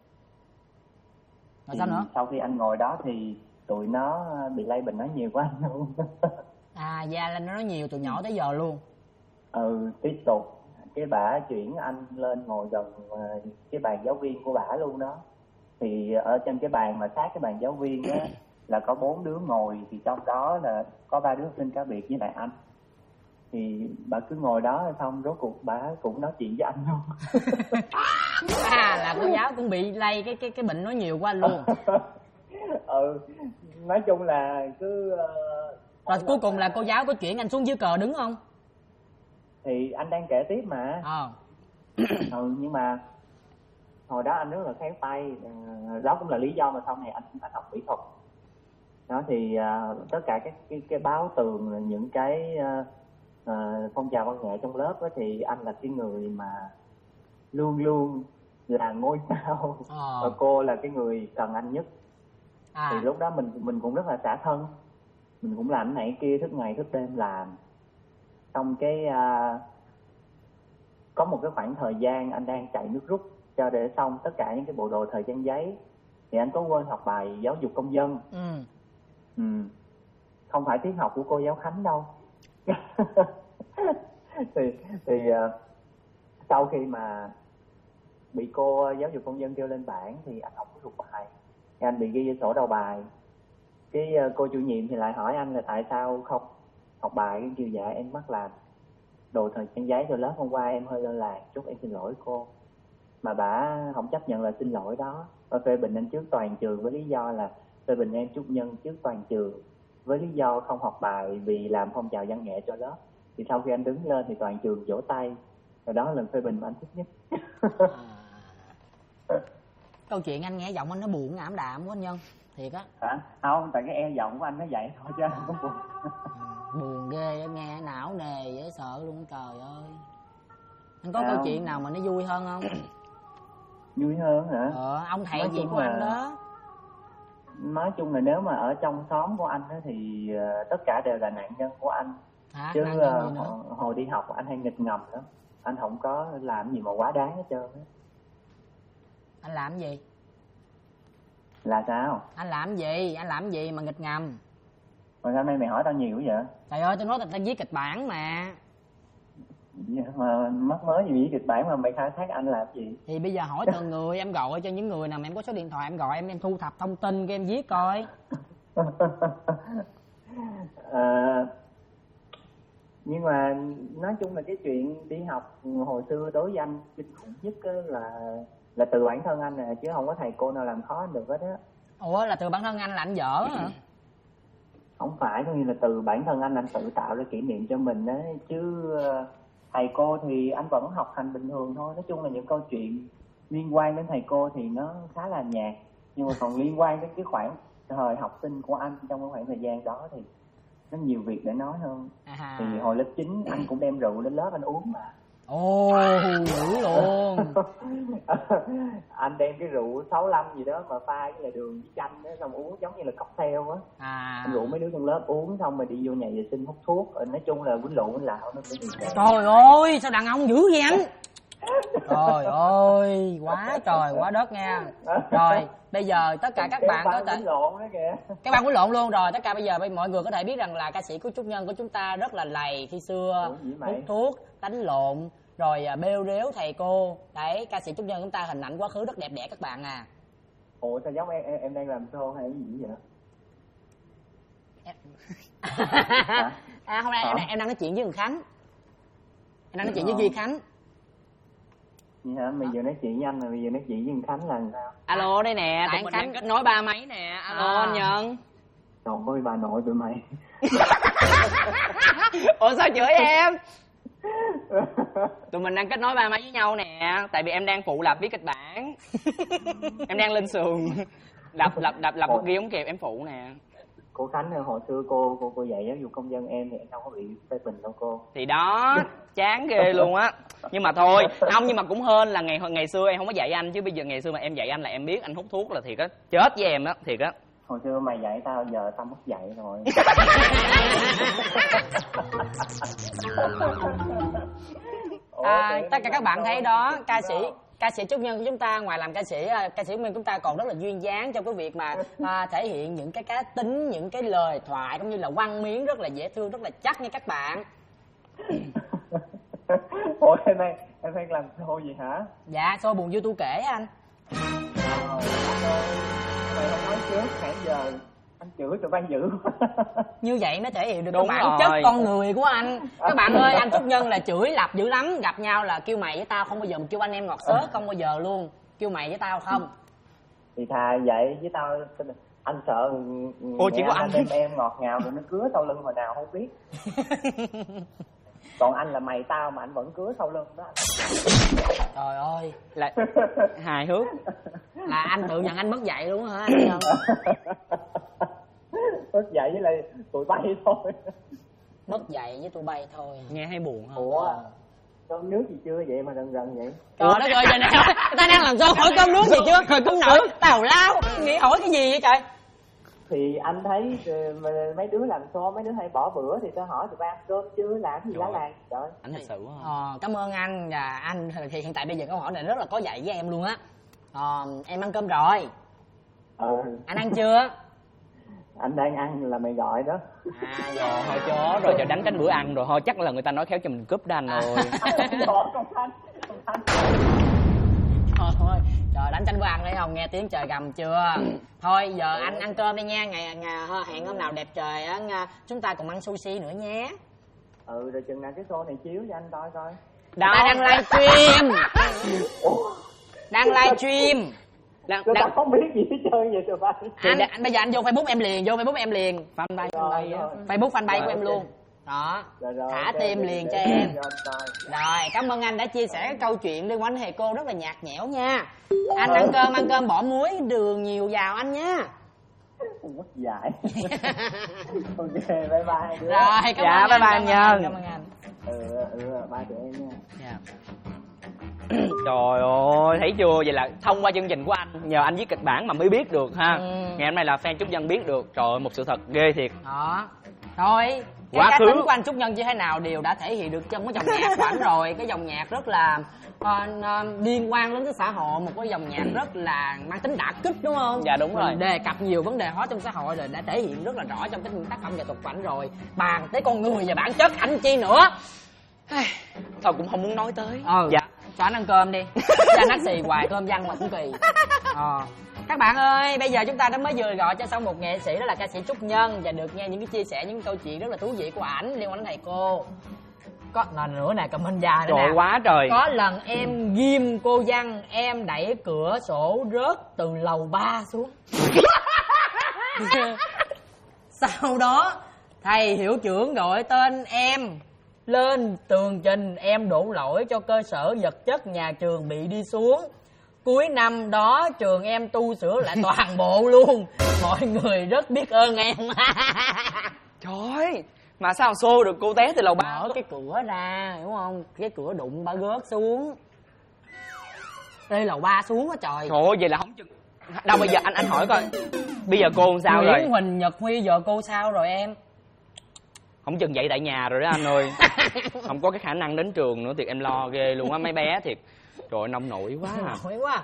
Rồi sao nữa? Sau khi anh ngồi đó thì tụi nó bị lây bệnh nói nhiều quá anh luôn. Dạ là nó nói nhiều từ nhỏ tới giờ luôn. Tiếp tục cái bả chuyển anh lên ngồi gần cái bàn giáo viên của bả luôn đó. Thì ở trên cái bàn mà sát cái bàn giáo viên á là có 4 đứa ngồi, thì trong đó là có 3 đứa học sinh cá biệt với lại anh. Thì bà cứ ngồi đó xong rốt cuộc bà cũng nói chuyện với anh luôn. Là cô giáo cũng bị lây cái bệnh nói nhiều của anh luôn. Nói chung là cứ rồi cuối cùng là cô giáo có chuyển anh xuống dưới cờ đứng không? Thì anh đang kể tiếp mà. Nhưng mà hồi đó anh rất là khéo tay, đó cũng là lý do mà sau này anh học mỹ thuật. Đó thì tất cả cái báo tường, những cái phong trào văn nghệ trong lớp đó, thì anh là cái người mà luôn luôn là ngôi sao, và cô là cái người cần anh nhất. Thì lúc đó mình cũng rất là xả thân, mình cũng làm cái này kia, thức ngày thức đêm làm. Xong cái có một cái khoảng thời gian anh đang chạy nước rút cho để xong tất cả những cái bộ đồ thời trang giấy, thì anh có quên học bài giáo dục công dân. Không phải tiết học của cô giáo Khánh đâu. thì sau khi mà bị cô giáo dục công dân kêu lên bảng thì anh không có thuộc bài, thì anh bị ghi sổ đầu bài. Cái cô chủ nhiệm thì lại hỏi anh là tại sao không học bài. Cái kêu dạ em mắc làm đồ thời trang giấy cho lớp, hôm qua em hơi lơ là chút, em xin lỗi cô. Mà bả không chấp nhận là xin lỗi đó, và phê bình anh trước toàn trường với lý do là phê bình em chút nhân trước toàn trường với lý do không học bài vì làm phong trào văn nghệ cho lớp. Thì sau khi anh đứng lên thì toàn trường vỗ tay, rồi đó là lần phê bình mà anh thích nhất. Câu chuyện anh nghe giọng anh nó buồn ảm đạm quá anh Nhân, thiệt á. Không, tại cái e giọng của anh nó vậy thôi chứ không có buồn. Buồn ghê á, nghe não nề dễ sợ luôn, trời ơi. Anh có câu chuyện nào mà nó vui hơn không? Vui hơn hả? Ông thầy gì của anh đó. Nói chung là nếu mà ở trong xóm của anh á thì tất cả đều là nạn nhân của anh. Chứ hồi đi học anh hay nghịch ngầm lắm, anh không có làm gì mà quá đáng hết trơn á. Anh làm gì? Là sao? Anh làm gì mà nghịch ngầm? Rồi hôm nay mày hỏi tao nhiều vậy? Trời ơi, tôi nói tao viết kịch bản mà. Mà mắc mới gì viết kịch bản mà mày khai thác anh làm gì? Thì bây giờ hỏi từng người, em gọi cho những người nào mà em có số điện thoại, em gọi em thu thập thông tin, em viết coi. Nhưng mà nói chung là cái chuyện đi học hồi xưa đối với anh kinh khủng nhất là từ bản thân anh nè, chứ không có thầy cô nào làm khó anh được hết á. Ủa, là từ bản thân anh là anh dở hả? Không phải, có nghĩa là từ bản thân anh tự tạo ra kỷ niệm cho mình á, chứ thầy cô thì anh vẫn học hành bình thường thôi. Nói chung là những câu chuyện liên quan đến thầy cô thì nó khá là nhạt, nhưng mà còn liên quan đến cái khoảng thời học sinh của anh trong cái khoảng thời gian đó thì nó nhiều việc để nói hơn. Thì hồi lớp 9 anh cũng đem rượu đến lớp anh uống mà. Ồ, dữ luôn. Anh đem cái rượu 65 gì đó mà pha với lại đường với chanh đó, xong uống giống như là cocktail á. Anh rủ mấy đứa trong lớp uống xong rồi đi vô nhà vệ sinh hút thuốc. Nói chung là quýnh lộn quýnh lạo nó cũng bị. Trời ơi, sao đàn ông dữ vậy anh? Trời ơi, quá trời quá đất nha. Rồi, bây giờ tất cả các bạn có thể các bạn quýnh lộn luôn rồi. Tất cả bây giờ mọi người có thể biết rằng là ca sĩ của Trúc Nhân của chúng ta rất là lầy khi xưa, hút thuốc, đánh lộn, rồi bêu rếu thầy cô. Đấy, ca sĩ Trúc Nhân chúng ta hình ảnh quá khứ rất đẹp đẽ các bạn à. Ủa sao giống em đang làm show hay cái gì vậy? Hôm nay em đang nói chuyện với Hùng Khánh. Em đang nói chuyện với Duy Khánh. Vậy hả? Bây giờ nói chuyện với anh rồi, bây giờ nói chuyện với Khánh là sao? Alo đây nè, tụi mình đang kết nối ba máy nè. Alo anh Nhân. Trời ơi bà nội tụi mày. Ủa sao chửi em? Tụi mình đang kết nối ba máy với nhau nè. Tại vì em đang phụ lập viết kịch bản. Em đang lên sườn đập một ghi ống kịp em phụ nè. Cô Khánh hồi xưa cô dạy giáo dục công dân em thì em đâu có bị phê bình đâu cô. Thì đó, chán ghê luôn á. Nhưng mà thôi, không, nhưng mà cũng hên là ngày xưa em không có dạy anh, chứ bây giờ ngày xưa mà em dạy anh là em biết anh hút thuốc là thiệt á, chết với em á, thiệt á. Hồi xưa mày dạy tao, giờ tao mất dạy rồi. Tất cả các bạn thấy đó, ca sĩ Trúc Nhân của chúng ta ngoài làm ca sĩ Trúc Nhân chúng ta còn rất là duyên dáng trong cái việc mà thể hiện những cái cá tính, những cái lời thoại cũng như là quăng miếng rất là dễ thương, rất là chắc nha các bạn. Ủa em đang làm show gì hả? Dạ, show buồn vui tu kể anh. Mày không nói trước, nãy giờ anh chửi tụi bay dữ. Như vậy mới thể hiện được cái bản chất con người của anh. Các bạn ơi, anh Trúc Nhân là chửi lập dữ lắm. Gặp nhau là kêu mày với tao, không bao giờ kêu anh em ngọt xớt, không bao giờ luôn. Kêu mày với tao không. Thì thà vậy với tao, anh sợ. Ôi chỉ có anh em ngọt ngào rồi nó cứa sau lưng hồi nào không biết. Còn anh là mày tao mà anh vẫn cứa sau lưng đó. Trời ơi, là hài hước. Là anh tự nhận anh mất dạy luôn hả anh Nhân? Mất dạy với lại tụi bay thôi. Mất dạy với tụi bay thôi. Nghe hay buồn không? Ủa cơm nước gì chưa vậy mà rần vậy? Trời đất ơi, giờ này ta đang làm sao hỏi cơm nước gì chưa? Rồi cũng nổi tào lao. Nghĩ hỏi cái gì vậy trời? Thì anh thấy mấy đứa làm show, mấy đứa hay bỏ bữa thì tao hỏi tụi ba ăn cơm chưa, làm gì lá làng. Trời, anh thật sự quá. Cảm ơn anh. Và anh thì hiện tại bây giờ câu hỏi này rất là có dạy với em luôn á. Em ăn cơm rồi. Anh ăn chưa? Anh đang ăn là mày gọi đó. Rồi thôi chó, rồi giờ đánh cánh bữa ăn rồi thôi, chắc là người ta nói khéo cho mình cúp đành rồi. Thôi trời, đánh tranh bữa ăn đấy không, nghe tiếng trời gầm chưa? Thôi giờ anh ăn cơm đi nha, ngày hẹn hôm nào đẹp trời á chúng ta cùng ăn sushi nữa nhé. Rồi chừng nào cái show này chiếu cho anh coi coi. Ta đang livestream. Đang livestream. Tao không biết gì hết trơn vậy tụi bay. Anh bây giờ anh vô Facebook em liền, Facebook fanpage của em luôn. Đó, thả tim liền cho em. Rồi, cảm ơn anh đã chia sẻ cái câu chuyện liên quan đến thầy cô rất là nhạt nhẽo nha. Anh ăn cơm bỏ muối đường nhiều vào anh nhé. Mất dạy. Ok, bye bye. Rồi, cảm ơn bye bye anh Nhân. Cảm ơn anh. Bye tụi em nha. Trời ơi, thấy chưa? Vậy là thông qua chương trình của anh, nhờ anh viết kịch bản mà mới biết được ha. Ngày hôm nay là fan Trúc Nhân biết được. Trời ơi, một sự thật ghê thiệt. Đó. Thôi, cái cá tính của anh Trúc Nhân như thế nào đều đã thể hiện được trong cái dòng nhạc của anh rồi. Cái dòng nhạc rất là liên quan đến cái xã hội, một cái dòng nhạc rất là mang tính đả kích đúng không? Dạ đúng rồi. Đề cập nhiều vấn đề hot trong xã hội rồi, đã thể hiện rất là rõ trong cái tác phẩm nghệ thuật của anh rồi. Bàn tới con người và bản chất anh chi nữa. Thôi cũng không muốn nói tới. Dạ. Cho anh ăn cơm đi. Cho anh hát xì hoài, cơm văng mà cũng kỳ. Các bạn ơi, bây giờ chúng ta đã mới vừa gọi cho xong một nghệ sĩ, đó là ca sĩ Trúc Nhân, và được nghe những cái chia sẻ, những câu chuyện rất là thú vị của ảnh liên quan đến thầy cô. Có lần nữa nè, comment dài nữa nè. Trời quá trời. Có lần em ghim cô Văn, em đẩy cửa sổ rớt từ lầu 3 xuống. Sau đó thầy hiệu trưởng gọi tên em lên tường trình, em đổ lỗi cho cơ sở vật chất nhà trường bị đi xuống. Cuối năm đó trường em tu sửa lại toàn bộ luôn. Mọi người rất biết ơn em. Trời ơi, Mà sao xô được cô té từ lầu 3? Mở cái cửa ra, hiểu không? Cái cửa đụng bà rớt xuống. Đi lầu 3 xuống á trời. Trời ơi, vậy là không chừng. Đâu bây giờ anh hỏi coi. Bây giờ cô sao rồi? Nguyễn Huỳnh Nhật Huy giờ cô sao rồi em? Không chừng dậy tại nhà rồi đó anh ơi. Không có cái khả năng đến trường nữa, thiệt em lo ghê luôn á mấy bé thiệt. Trời ơi, nông nổi quá à. Nổi quá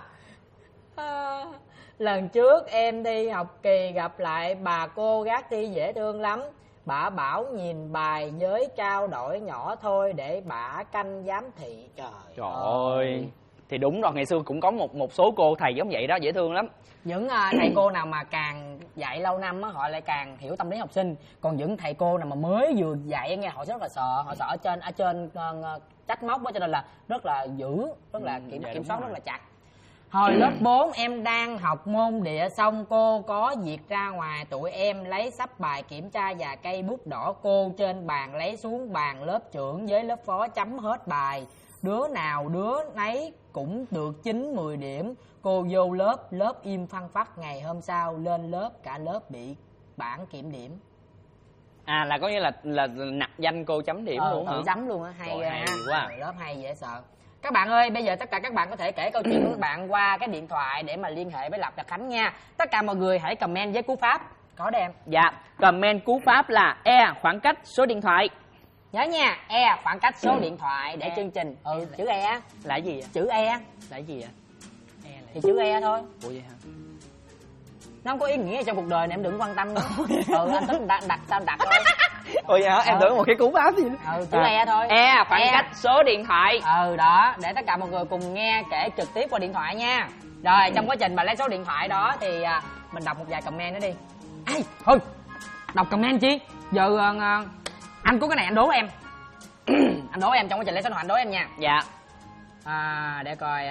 lần trước em đi học kỳ gặp lại bà cô gác thi dễ thương lắm. Bà bảo nhìn bài với trao đổi nhỏ thôi để bả canh giám thị. Trời ơi. Thì đúng rồi, ngày xưa cũng có một số cô thầy giống vậy đó, dễ thương lắm. Những thầy cô nào mà càng dạy lâu năm á, họ lại càng hiểu tâm lý học sinh. Còn những thầy cô nào mà mới vừa dạy nghe, họ rất là sợ. Họ sợ ở trên trách móc đó, cho nên là rất là dữ, rất là kiểm soát rất là chặt. Hồi lớp 4 em đang học môn địa xong, cô có việc ra ngoài, tụi em lấy sắp bài kiểm tra và cây bút đỏ cô trên bàn lấy xuống bàn, lớp trưởng với lớp phó chấm hết bài. Đứa nào đứa nấy cũng được 9-10 điểm. Cô vô lớp im phăng phắc. Ngày hôm sau lên lớp cả lớp bị bảng kiểm điểm. À là có nghĩa là nặc danh cô chấm điểm luôn hả? Chấm luôn á, hay quá. Lớp hay dễ sợ. Các bạn ơi, bây giờ tất cả các bạn có thể kể câu chuyện của các bạn qua cái điện thoại để mà liên hệ với Lập và Khánh nha. Tất cả mọi người hãy comment với cú pháp. Có đây em. Dạ, comment cú pháp là E khoảng cách số điện thoại. Nhớ nha, E khoảng cách số điện thoại để chương trình. Chữ E là gì vậy? Chữ E là gì vậy? Thì chữ E thôi. Ủa vậy hả? Nó không có ý nghĩa trong cuộc đời này, em đừng quan tâm nữa. Anh thích đặt sao đặt thôi. Ủa vậy hả? Em tưởng một cái cú pháp gì. Chữ E thôi. E khoảng cách số điện thoại. Đó, để tất cả mọi người cùng nghe kể trực tiếp qua điện thoại nha. Rồi trong quá trình mà lấy số điện thoại đó thì mình đọc một vài comment nữa đi. Thôi đọc comment chi. Giờ anh có cái này anh đố em. Anh đố em trong quá trình lấy số điện thoại, anh đố em nha. Dạ. Để coi.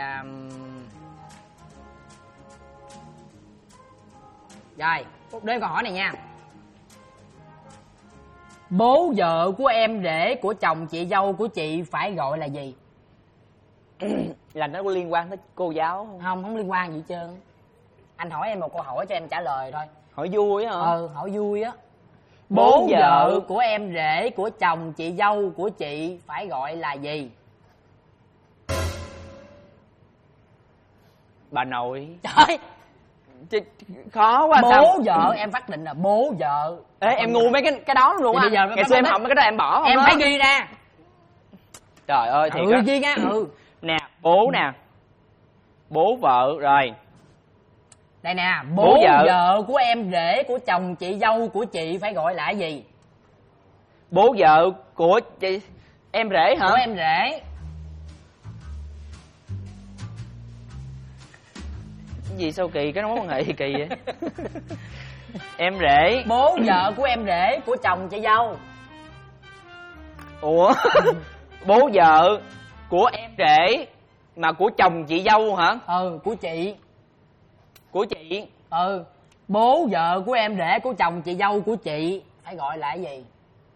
Rồi, đến câu hỏi này nha. Bố vợ của em rể của chồng chị dâu của chị phải gọi là gì? Là nó có liên quan tới cô giáo không? Không liên quan gì hết trơn. Anh hỏi em một câu hỏi cho em trả lời thôi. Hỏi vui hả? Hỏi vui á. Bố vợ của em rể của chồng chị dâu của chị phải gọi là gì? Bà nội. Trời, khó quá. Bố sao? vợ em xác định là bố vợ. Ê, em ngu mấy cái đó luôn á. Ngày xưa em học mấy cái đó em bỏ không? Em phải ghi ra. Trời ơi thiệt á. Ghi ra. Nè, bố nè. Bố vợ rồi. Đây nè, bố vợ của em rể của chồng chị dâu của chị phải gọi là gì? Bố vợ của chị em rể hả? Của em rể. Cái gì sao kỳ, cái mối quan hệ kỳ vậy? Em rể. Bố vợ của em rể của chồng chị dâu. Ủa? Bố vợ của em rể mà của chồng chị dâu hả? Của chị. Của chị. Bố vợ của em rể của chồng chị dâu của chị phải gọi là cái gì?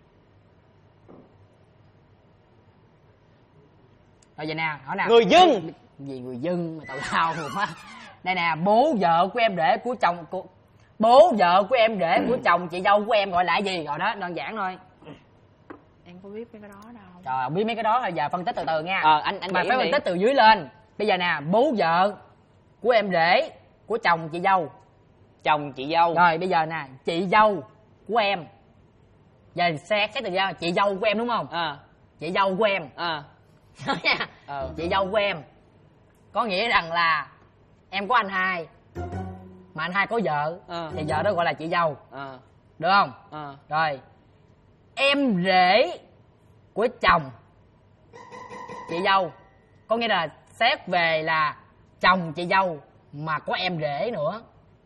Rồi vậy nè, hỏi nào. Người dân. Gì người dân mà tào lao rồi má. Đây nè, bố vợ của em rể của chồng bố vợ của em rể của chồng chị dâu của em gọi là cái gì? Rồi đó, đơn giản thôi. Em có biết mấy cái đó đâu. Trời, không biết mấy cái đó thôi, giờ phân tích từ từ nha. Anh mà phải phân tích từ dưới lên. Bây giờ nè, bố vợ của em rể của chồng chị dâu. Chồng chị dâu. Rồi bây giờ nè, chị dâu của em. Giờ xét từ ra chị dâu của em đúng không? Chị dâu của em. Chị dâu của em có nghĩa rằng là em có anh hai mà anh hai có vợ thì vợ đó gọi là chị dâu. Được không? Rồi em rể của chồng chị dâu có nghĩa là xét về là chồng chị dâu mà có em rể nữa,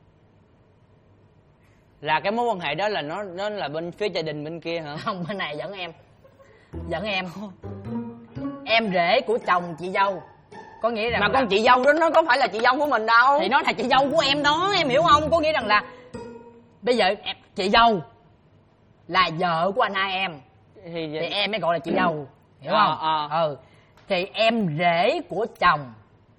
là cái mối quan hệ đó là nó là bên phía gia đình bên kia hả? Không, bên này dẫn em em rể của chồng chị dâu có nghĩa rằng mà con chị dâu đó nó có phải là chị dâu của mình đâu. Thì nó là chị dâu của em đó, em hiểu không? Có nghĩa rằng là bây giờ chị dâu là vợ của anh hai em thì em mới gọi là chị dâu, hiểu không? Thì em rể của chồng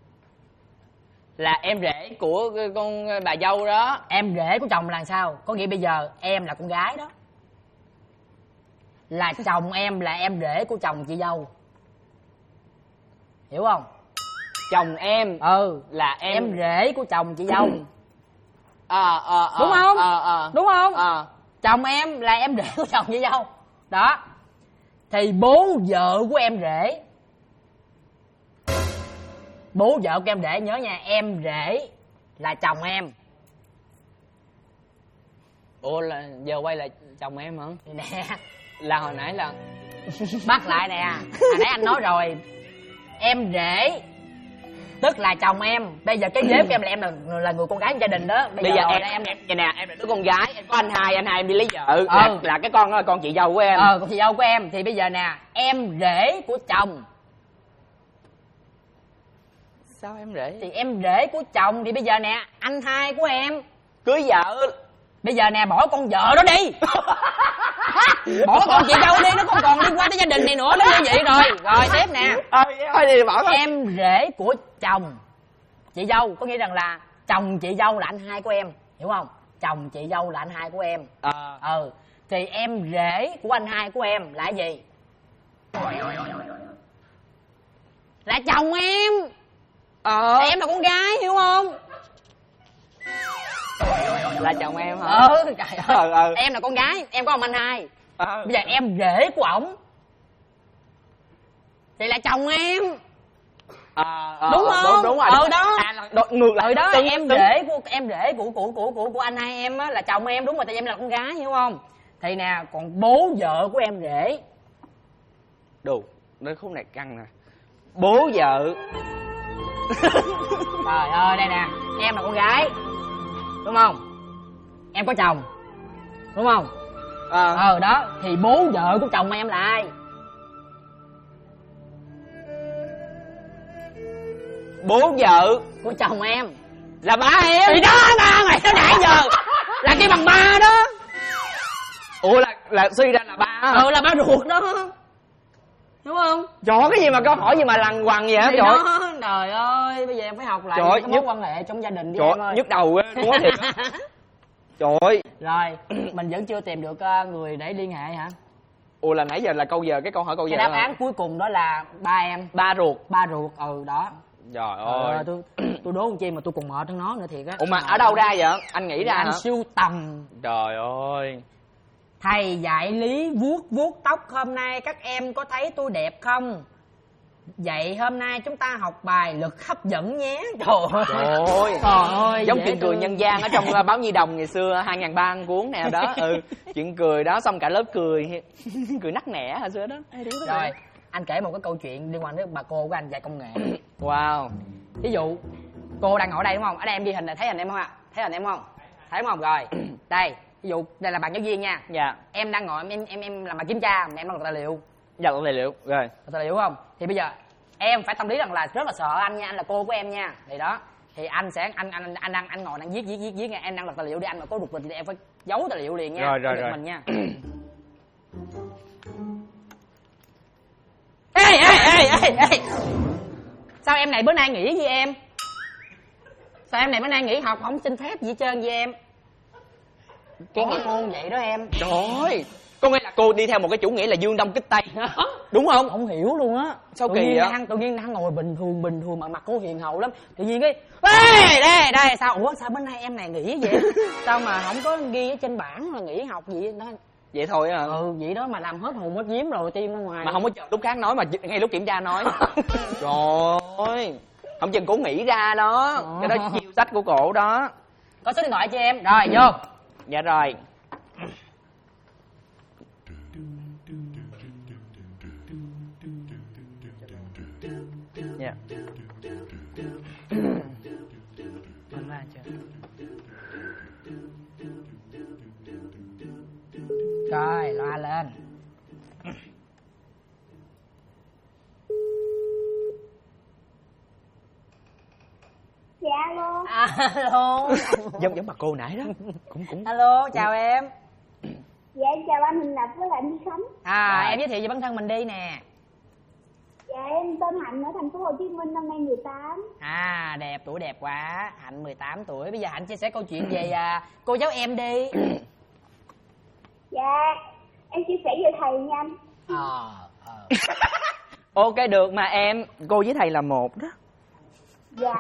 là em rể của con bà dâu đó. Em rể của chồng là sao? Có nghĩa bây giờ em là con gái đó. là chồng em là em rể của chồng chị dâu. Hiểu không? Chồng em là em rể của chồng chị dâu. Đúng không? Đúng không? Chồng em là em rể của chồng chị dâu. Đó. Thì bố vợ của em rể, bố vợ của em rể, nhớ nha, em rể là chồng em. Ủa là giờ quay lại chồng em hả? Nè, là hồi nãy là bắt lại nè. Hồi nãy anh nói rồi, em rể tức là chồng em. Bây giờ cái ghế của em là người con gái gia đình đó. Bây giờ em vậy nè, em là đứa con gái, em có anh hai em đi lấy vợ. Là cái con đó là con chị dâu của em. Con chị dâu của em. Thì bây giờ nè, em rể của chồng. Sao em rể? Thì em rể của chồng. Thì bây giờ nè, anh hai của em cưới vợ. Bây giờ nè, bỏ con vợ đó đi. Bỏ con chị dâu đi, nó không còn liên quan tới gia đình này nữa. Nó như vậy rồi. Rồi tiếp nè. Thôi đi bỏ con. Em rể của chồng chị dâu, có nghĩa rằng là chồng chị dâu là anh hai của em. Hiểu không? Chồng chị dâu là anh hai của em. Thì em rể của anh hai của em là gì? Là chồng em. Em là con gái, hiểu không? Là chồng em hả? Trời ơi. Em là con gái, em có ông anh hai. Bây giờ em rể của ổng thì là chồng em. Đúng không? Đúng rồi. Đó. Ngược lại đó. Em rể của anh hai em á là chồng em, đúng rồi, tại em là con gái, hiểu không? Thì nè, còn bố vợ của em rể. Đồ, nơi khúc này căng nè. Bố vợ. Trời ơi, đây nè, em là con gái, đúng không? Em có chồng, đúng không? Đó, thì bố vợ của chồng em là ai? Bố vợ của chồng em là ba em. Thì đó, ba mày nó nãy giờ là cái bằng ba đó. Ủa là suy ra là ba hả? Là ba ruột đó, đúng không? Trời, cái gì mà câu hỏi gì mà lằng quằng vậy hả? Trời ơi, bây giờ em phải học lại cái mối quan hệ trong gia đình đi em ơi. Nhức đầu á, đúng thiệt á. Trời ơi. Rồi, mình vẫn chưa tìm được người để liên hệ hả? Ủa là nãy giờ là cái câu hỏi câu giờ. Cái đáp án cuối cùng đó là ba em. Ba ruột. Đó. Trời ơi. Tôi đố con chi mà tôi còn mệt hơn nó nữa thiệt á. Ủa mà ở đâu ra vậy? Anh nghĩ ra hả? Anh sưu tầm. Trời ơi. Thầy dạy lý vuốt tóc, hôm nay các em có thấy tôi đẹp không? Vậy hôm nay chúng ta học bài lực hấp dẫn nhé. Trời ơi. Giống chuyện cười nhân gian ở trong báo Nhi Đồng ngày xưa 2003 cuốn nào đó. Chuyện cười đó, xong cả lớp cười nắc nẻ hồi xưa đó. Rồi, anh kể một cái câu chuyện liên quan đến bà cô của anh dạy công nghệ. Wow. Ví dụ cô đang ngồi ở đây, đúng không? Ở đây em ghi hình này, thấy hình em không ạ? Thấy hình em không? Thấy không? Rồi. Đây, ví dụ đây là bạn giáo viên nha. Dạ. Em đang ngồi em làm bài kiểm tra, em đang lật tài liệu. Dạ, lật tài liệu. Rồi. Lật tài liệu không? Thì bây giờ em phải tâm lý rằng là rất là sợ anh nha, anh là cô của em nha. Thì đó, thì anh sẽ anh ngồi đang viết nha, em đang lật tài liệu đi, anh mà có rụt rịch thì em phải giấu tài liệu liền nha. Rồi. Mình nha. Ê. Sao em này bữa nay nghỉ với em? Sao em này bữa nay nghỉ học không xin phép gì hết trơn với em? Cái nghĩa môn vậy đó em. Trời ơi, có nghĩa là cô đi theo một cái chủ nghĩa là dương đông kích tây, đúng không? Không hiểu luôn á. Sao kỳ vậy? Tự nhiên đang ngồi bình thường mà mặt cô hiền hậu lắm. Tự nhiên cái đây sao? Ủa sao bữa nay em này nghỉ vậy? Sao mà không có ghi ở trên bảng là nghỉ học gì đó? Vậy thôi hả? Vậy đó mà làm hết hồn hết vía rồi tim ra ngoài. Mà không có chờ lúc khác nói mà ngay lúc kiểm tra nói. Trời ơi, không chừng cô nghĩ ra đó. Cái đó chiêu sách của cổ đó. Có số điện thoại cho em. Rồi vô. Dạ rồi. Dạ. Rồi, loa lên. Dạ alo. Alo. Giống bà cô nãy đó. Cũng. Alo, chào em. Dạ em chào anh Huỳnh Lập với lại anh Khánh. Em giới thiệu về bản thân mình đi nè. Dạ em tên Hạnh ở thành phố Hồ Chí Minh, năm nay 18. Đẹp, tuổi đẹp quá. Hạnh 18 tuổi. Bây giờ Hạnh chia sẻ câu chuyện về cô giáo em đi. Dạ Em chia sẻ về thầy nha anh. Ok được mà em, cô với thầy là một đó. Dạ.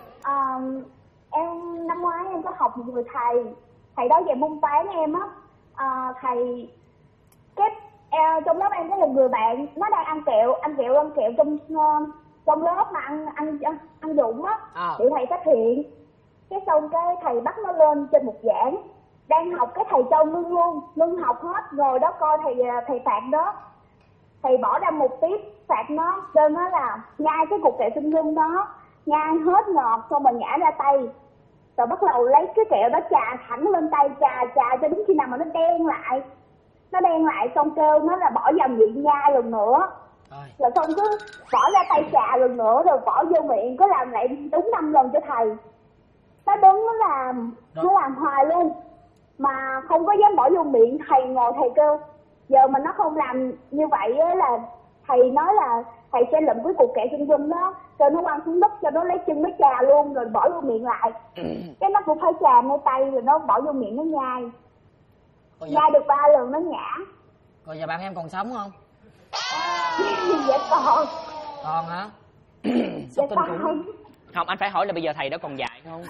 Em năm ngoái em có học một người thầy đó dạy môn toán em á. Thầy trong lớp em có một người bạn nó đang ăn kẹo trong lớp mà ăn dụng á. Bị thầy phát hiện. Cái xong cái thầy bắt nó lên trên một giảng, đang học cái thầy Châu ngưng học hết, ngồi đó coi thầy phạt đó. Thầy bỏ ra một tiết phạt nó, kêu nó là nhai cái cục kẹo sinh nhung đó, nhai hết ngọt xong rồi nhả ra tay, rồi bắt đầu lấy cái kẹo đó chà thẳng lên tay, chà cho đến khi nào mà nó đen lại xong kêu nó là bỏ vào miệng nhai lần nữa. Rồi xong cứ bỏ ra tay chà lần nữa rồi bỏ vô miệng, có làm lại đúng 5 lần cho thầy. Nó đứng nó làm hoài luôn mà không có dám bỏ vô miệng. Thầy ngồi thầy kêu giờ mà nó không làm như vậy là thầy nói là thầy sẽ lụm cái cục kẹo sinh nhung đó, cho nó quăng xuống đất, cho nó lấy chân nó chà luôn rồi bỏ vô miệng lại. Cái nó cũng phải chà ngay tay rồi nó bỏ vô miệng nó nhai. Nhai được 3 lần nó nhả. Rồi giờ bạn em còn sống không? Dạ còn. Còn hả? Dạ còn. Không, anh phải hỏi là bây giờ thầy đó còn dạy không?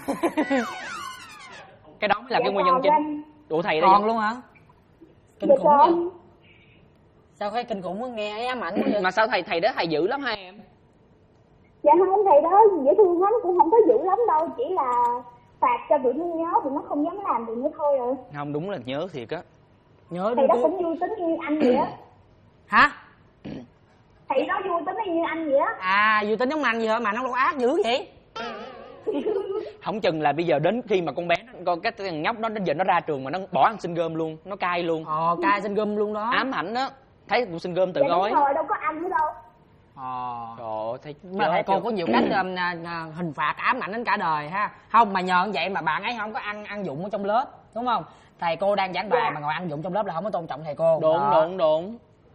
Cái đó mới là cái nguyên nhân chính. Ủa thầy đó còn luôn hả? Kinh khủng vậy. Sao thấy kinh khủng quá, nghe ám ảnh quá vậy? Mà sao thầy đó thầy dữ lắm hả em? Dạ không, thầy đó dễ thương lắm, cũng không có dữ lắm đâu, chỉ là phạt cho tụi nó nhớ, tụi nó không dám làm tụi nó thôi rồi. Không, đúng là nhớ thiệt á. Nhớ thầy đó cũng vui tính như anh vậy á. Hả? Thầy đó vui tính như anh vậy á. Vui tính giống anh vậy hả? Mà nó đâu ác dữ vậy? Không chừng là bây giờ đến khi mà con bé con cái thằng nhóc nó đến giờ nó ra trường mà nó bỏ ăn xin gom luôn, nó cai luôn. Cai xin gom luôn đó. Ám ảnh đó, thấy cũng xin gom tự gói. Rồi đâu có ăn nữa đâu. Trời ơi, mà thầy cô có nhiều cách hình phạt ám ảnh đến cả đời ha. Không mà nhờ như vậy mà bạn ấy không có ăn dụng ở trong lớp, đúng không? Thầy cô đang giảng bài mà ngồi ăn dụng trong lớp là không có tôn trọng thầy cô. Đúng.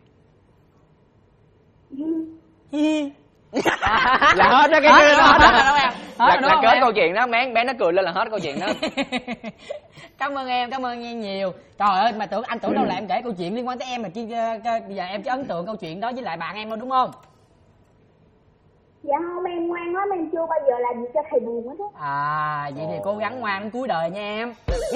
Là hết đó, là kết câu chuyện đó, bé nó cười lên là hết câu chuyện đó. Cảm ơn em nhiều. Trời ơi, mà anh tưởng đâu là em kể câu chuyện liên quan tới em mà giờ em chỉ ấn tượng câu chuyện đó với lại bạn em thôi đúng không? Dạ không, em ngoan lắm, em chưa bao giờ làm gì cho thầy buồn hết á. Vậy thì cố gắng ngoan đến cuối đời nha em.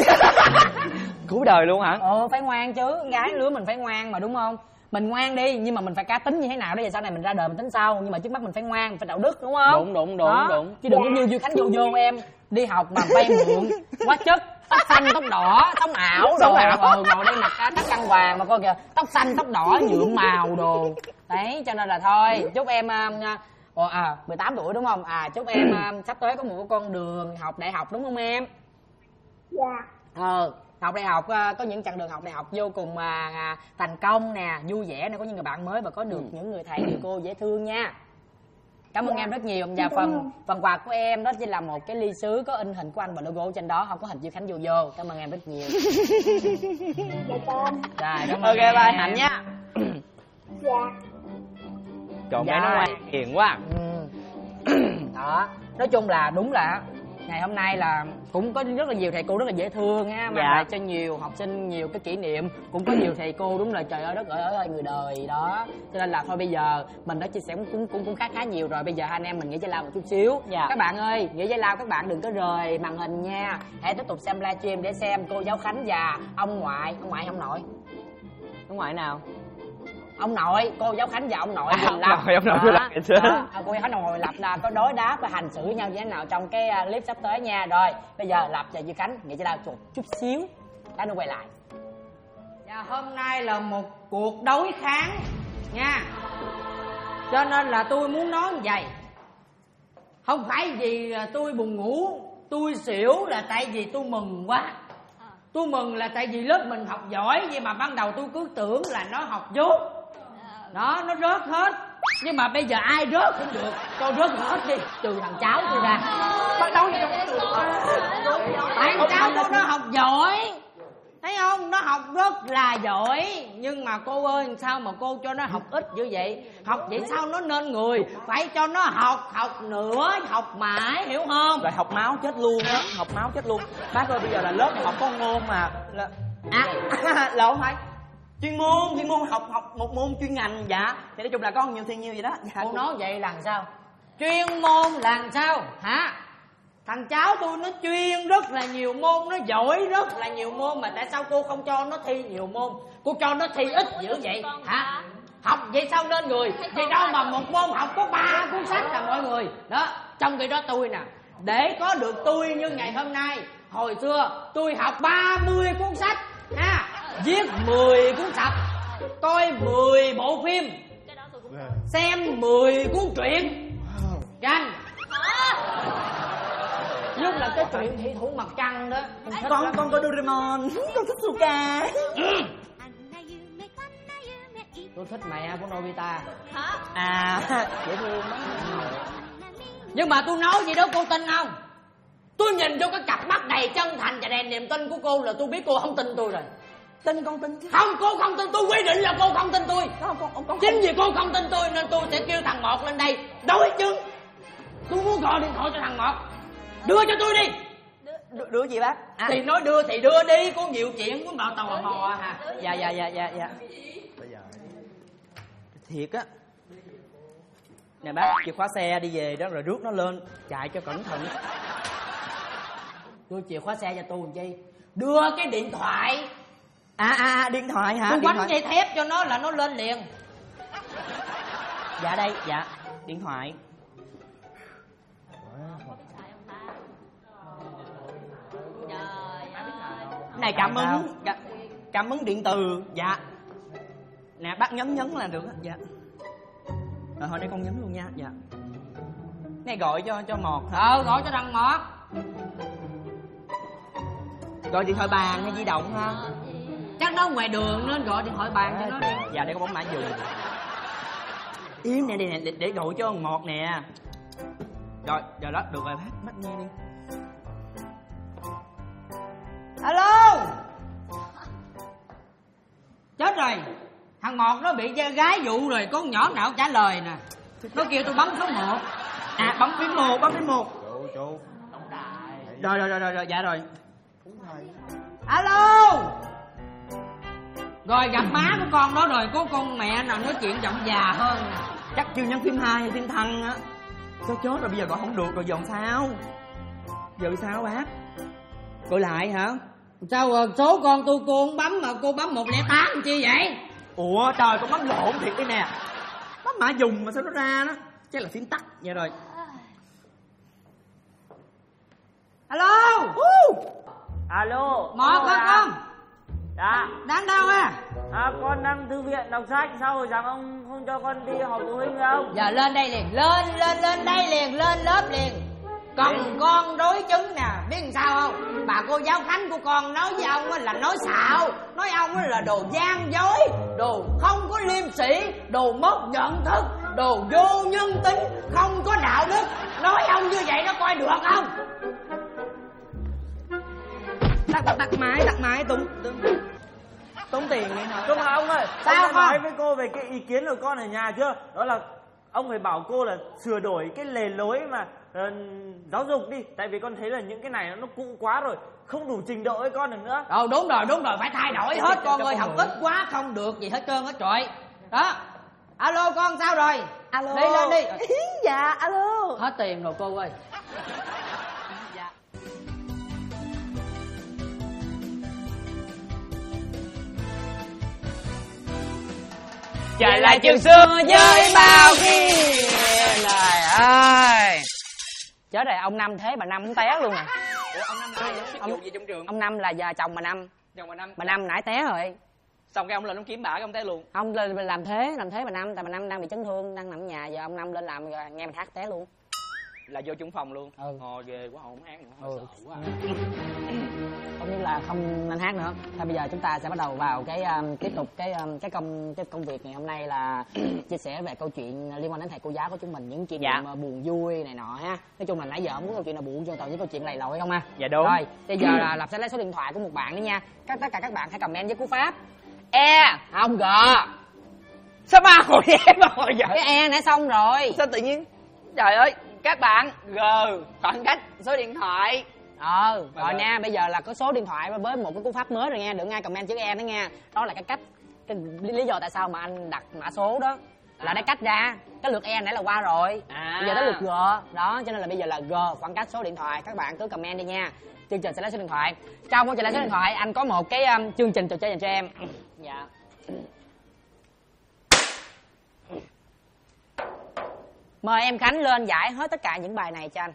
Cuối đời luôn hả? Phải ngoan chứ, con gái lứa mình phải ngoan mà đúng không? Mình ngoan đi, nhưng mà mình phải cá tính như thế nào để sau này mình ra đời mình tính sau. Nhưng mà trước mắt mình phải ngoan, phải đạo đức đúng không? Đúng. Chứ đừng có như Duy Khánh vô em đi học mà vay mượn quá chất, tóc xanh tóc đỏ, tóc ảo đồ. Ngồi đây mặc tóc căng vàng mà coi kìa, tóc xanh tóc đỏ nhuộm màu đồ. Đấy, cho nên là thôi, chúc em 18 tuổi đúng không? Chúc em sắp tới có một con đường học đại học đúng không em? Dạ. Học đại học có những chặng đường học đại học vô cùng thành công nè, vui vẻ nè, có những người bạn mới và có được những người thầy người cô dễ thương nha. Cảm ơn em rất nhiều. Và phần quà của em đó chỉ là một cái ly sứ có in hình của anh và logo trên đó, không có hình Duy Khánh vô. Cảm ơn em rất nhiều. Dạ con. Rồi, ok bye Hạnh nha. Dạ. Trời bé nó ngoan hiền quá. Đó, nói chung là đúng là ngày hôm nay là cũng có rất là nhiều thầy cô rất là dễ thương ha, mà lại cho nhiều học sinh nhiều cái kỷ niệm, cũng có nhiều thầy cô đúng là trời ơi đất ơi người đời đó. Cho nên là thôi bây giờ mình đã chia sẻ cũng khá nhiều rồi, bây giờ hai anh em mình nghỉ giải lao một chút xíu. Các bạn ơi, nghỉ giải lao các bạn đừng có rời màn hình nha, hãy tiếp tục xem livestream để xem cô giáo Khánh và ông ngoại ông nội. Ông ngoại nào? Ông nội, cô giáo Khánh và ông nội ông nội là cô giáo Khánh ngồi Lập là có đối đáp và hành xử nhau như thế nào trong cái clip sắp tới nha. Rồi bây giờ Lập và Duy Khánh nghĩ cho lao chút xíu đã nó quay lại. Hôm nay là một cuộc đối kháng nha, cho nên là tôi muốn nói như vậy. Không phải vì tôi buồn ngủ, tôi xỉu là tại vì tôi mừng quá. Tôi mừng là tại vì lớp mình học giỏi, nhưng mà ban đầu tôi cứ tưởng là nó học dốt. Đó, nó rớt hết. Nhưng mà bây giờ ai rớt cũng được, cho rớt hết đi, trừ thằng cháu tôi ra. Bắt đầu vậy tại cháu tôi nó học giỏi, thấy không? Nó học rất là giỏi. Nhưng mà cô ơi, sao mà cô cho nó học ít như vậy? Học vậy sao nó nên người? Phải cho nó học nữa, học mãi, hiểu không? Rồi học máu chết luôn á, học máu chết luôn. Bác ơi, bây giờ là lớp học có ngôn mà là... lộn phải. chuyên môn học một môn chuyên ngành. Dạ thì nói chung là có nhiều thì nhiều vậy đó. Dạ, cô nói vậy là sao? Chuyên môn là sao hả? Thằng cháu tôi nó chuyên rất là nhiều môn, nó giỏi rất là nhiều môn, mà tại sao cô không cho nó thi nhiều môn? Cô cho nó thi ít dữ vậy hả? Học vậy sao nên người? Vậy đâu mà một môn học có 3 cuốn sách là mọi người đó. Trong khi đó tôi nè, để có được tôi như ngày hôm nay, hồi xưa tôi học 30 cuốn sách ha, viết 10 cuốn sách, coi 10 bộ phim, xem 10 cuốn truyện tranh. Lúc là cái chuyện thị thủ mặt trăng đó con có Doraemon, con thích Suka. Tôi thích mẹ của Nobita. À dễ thương đó. Nhưng mà tôi nói gì đó cô tin không? Tôi nhìn vô cái cặp mắt đầy chân thành và đầy niềm tin của cô là tôi biết cô không tin tôi rồi. Tin con tin chứ. Không, cô không tin tôi, quyết định là cô không tin tôi. Con chính vì cô không tin tôi nên tôi sẽ kêu thằng Một lên đây đối chứng. Tôi muốn gọi điện thoại cho thằng Một, đưa cho tôi đi. Đưa gì bác? Thì nói đưa thì đưa đi, có nhiều chuyện muốn bảo tò mò hả? Dạ. Thiệt á. Nè bác, chìa khóa xe đi về đó rồi rước nó lên, chạy cho cẩn thận. Đưa chìa khóa xe cho tôi làm chi? Đưa cái điện thoại. Điện thoại hả? Tôi quánh dây thép cho nó là nó lên liền. Dạ đây, dạ. Điện thoại. Này cảm ứng điện từ. Dạ. Nè bác nhấn là được á. Dạ. Rồi hồi đây con nhấn luôn nha. Dạ. Này gọi cho Một hả? Gọi cho thằng Một. Gọi điện thoại bàn hay di động ha? Chắc nó ngoài đường nên gọi điện thoại bàn cho nó đi. Dạ để có bấm mã dùng. Im nè để gọi cho Một nè. Rồi đó được rồi bác nghe đi. Alo. Chết rồi, thằng Một nó bị gái dụ rồi, có con nhỏ nào trả lời nè. Nó kêu tôi bấm số 1. Bấm phím 1. Rồi, dạ rồi. Alo. Rồi gặp má của con đó rồi, có con mẹ nào nói chuyện giọng già hơn nè. Chắc chưa nhấn phím 2 hay phím thăng á. Sao chết rồi, bây giờ gọi không được rồi, giờ sao? Giờ sao bác? Gọi lại hả? Sao số con tôi cô không bấm mà cô bấm 108 chi vậy? Ủa trời, con bấm lộn thiệt đi nè. Bấm mã dùng mà sao nó ra đó? Chắc là phím tắt. Dạ rồi. Alo. Alo. Một hả con? Dạ. Đang đâu à? Con đang thư viện đọc sách. Sao rồi rằng ông không cho con đi học phụ huynh không? Giờ lên đây liền. Lên đây liền. Lên lớp liền. Còn con đối chứng nè. Biết làm sao không? Bà cô giáo Khánh của con nói với ông là nói xạo. Nói ông là đồ gian dối, đồ không có liêm sĩ, đồ mất nhận thức, đồ vô nhân tính, không có đạo đức. Nói ông như vậy nó coi được không? Tắt máy tốn tiền đi hả? Không mà ông ơi, sao ông con? nói với cô về cái ý kiến của con ở nhà chưa? Đó là ông phải bảo cô là sửa đổi cái lề lối mà giáo dục đi. Tại vì con thấy là những cái này nó cũ quá rồi, không đủ trình độ với con được nữa. Đúng rồi, phải thay đổi hết con ơi, học ít quá không được gì hết trơn hết trọi. Đó. Alo con sao rồi? Alo. Đi lên đi. Dạ alo. Hết tiền rồi cô ơi. Trở lại trường xưa với bao khi. Trời ơi. Chết rồi, ông Năm thế bà Năm cũng té luôn nè. Ủa ông Năm ai vậy? Gì trong trường? Ông Năm là giờ chồng bà Năm. Bà Năm nãy té rồi. Xong cái ông lên ông kiếm bà, ông té luôn. Ông lên làm thế bà Năm, tại bà Năm đang bị chấn thương, đang nằm ở nhà, giờ ông Năm lên làm rồi nghe mình hát té luôn. Là vô chung phòng luôn. Ghê quá, không hát nữa. Sợ quá. Không như là không nên hát nữa. Thôi bây giờ chúng ta sẽ bắt đầu vào cái tiếp tục cái công việc ngày hôm nay là chia sẻ về câu chuyện liên quan đến thầy cô giáo của chúng mình, những chuyện buồn vui này nọ ha. Nói chung là nãy giờ không có câu chuyện nào buồn cho toàn những câu chuyện lầy lội không ha. Dạ đúng. Rồi bây giờ là Lập sẽ lấy số điện thoại của một bạn nữa nha. Tất cả các bạn hãy comment với cú pháp không G. Sao ba hồi em mà hồi giờ? Cái nãy xong rồi. Sao tự nhiên? Trời ơi, các bạn G khoảng cách số điện thoại. Rồi nha, bây giờ là có số điện thoại với một cái cú pháp mới rồi nha, đừng ai comment chữ E nữa nha. Đó là cái cách cái lý do tại sao mà anh đặt mã số đó là để cách ra cái lượt E nãy là qua rồi, bây giờ tới lượt G đó, cho nên là bây giờ là G khoảng cách số điện thoại. Các bạn cứ comment đi nha, chương trình sẽ lấy số điện thoại. Trong chương trình lấy số điện thoại anh có một cái chương trình trò chơi dành cho em. Dạ. Mời em Khánh lên giải hết tất cả những bài này cho anh.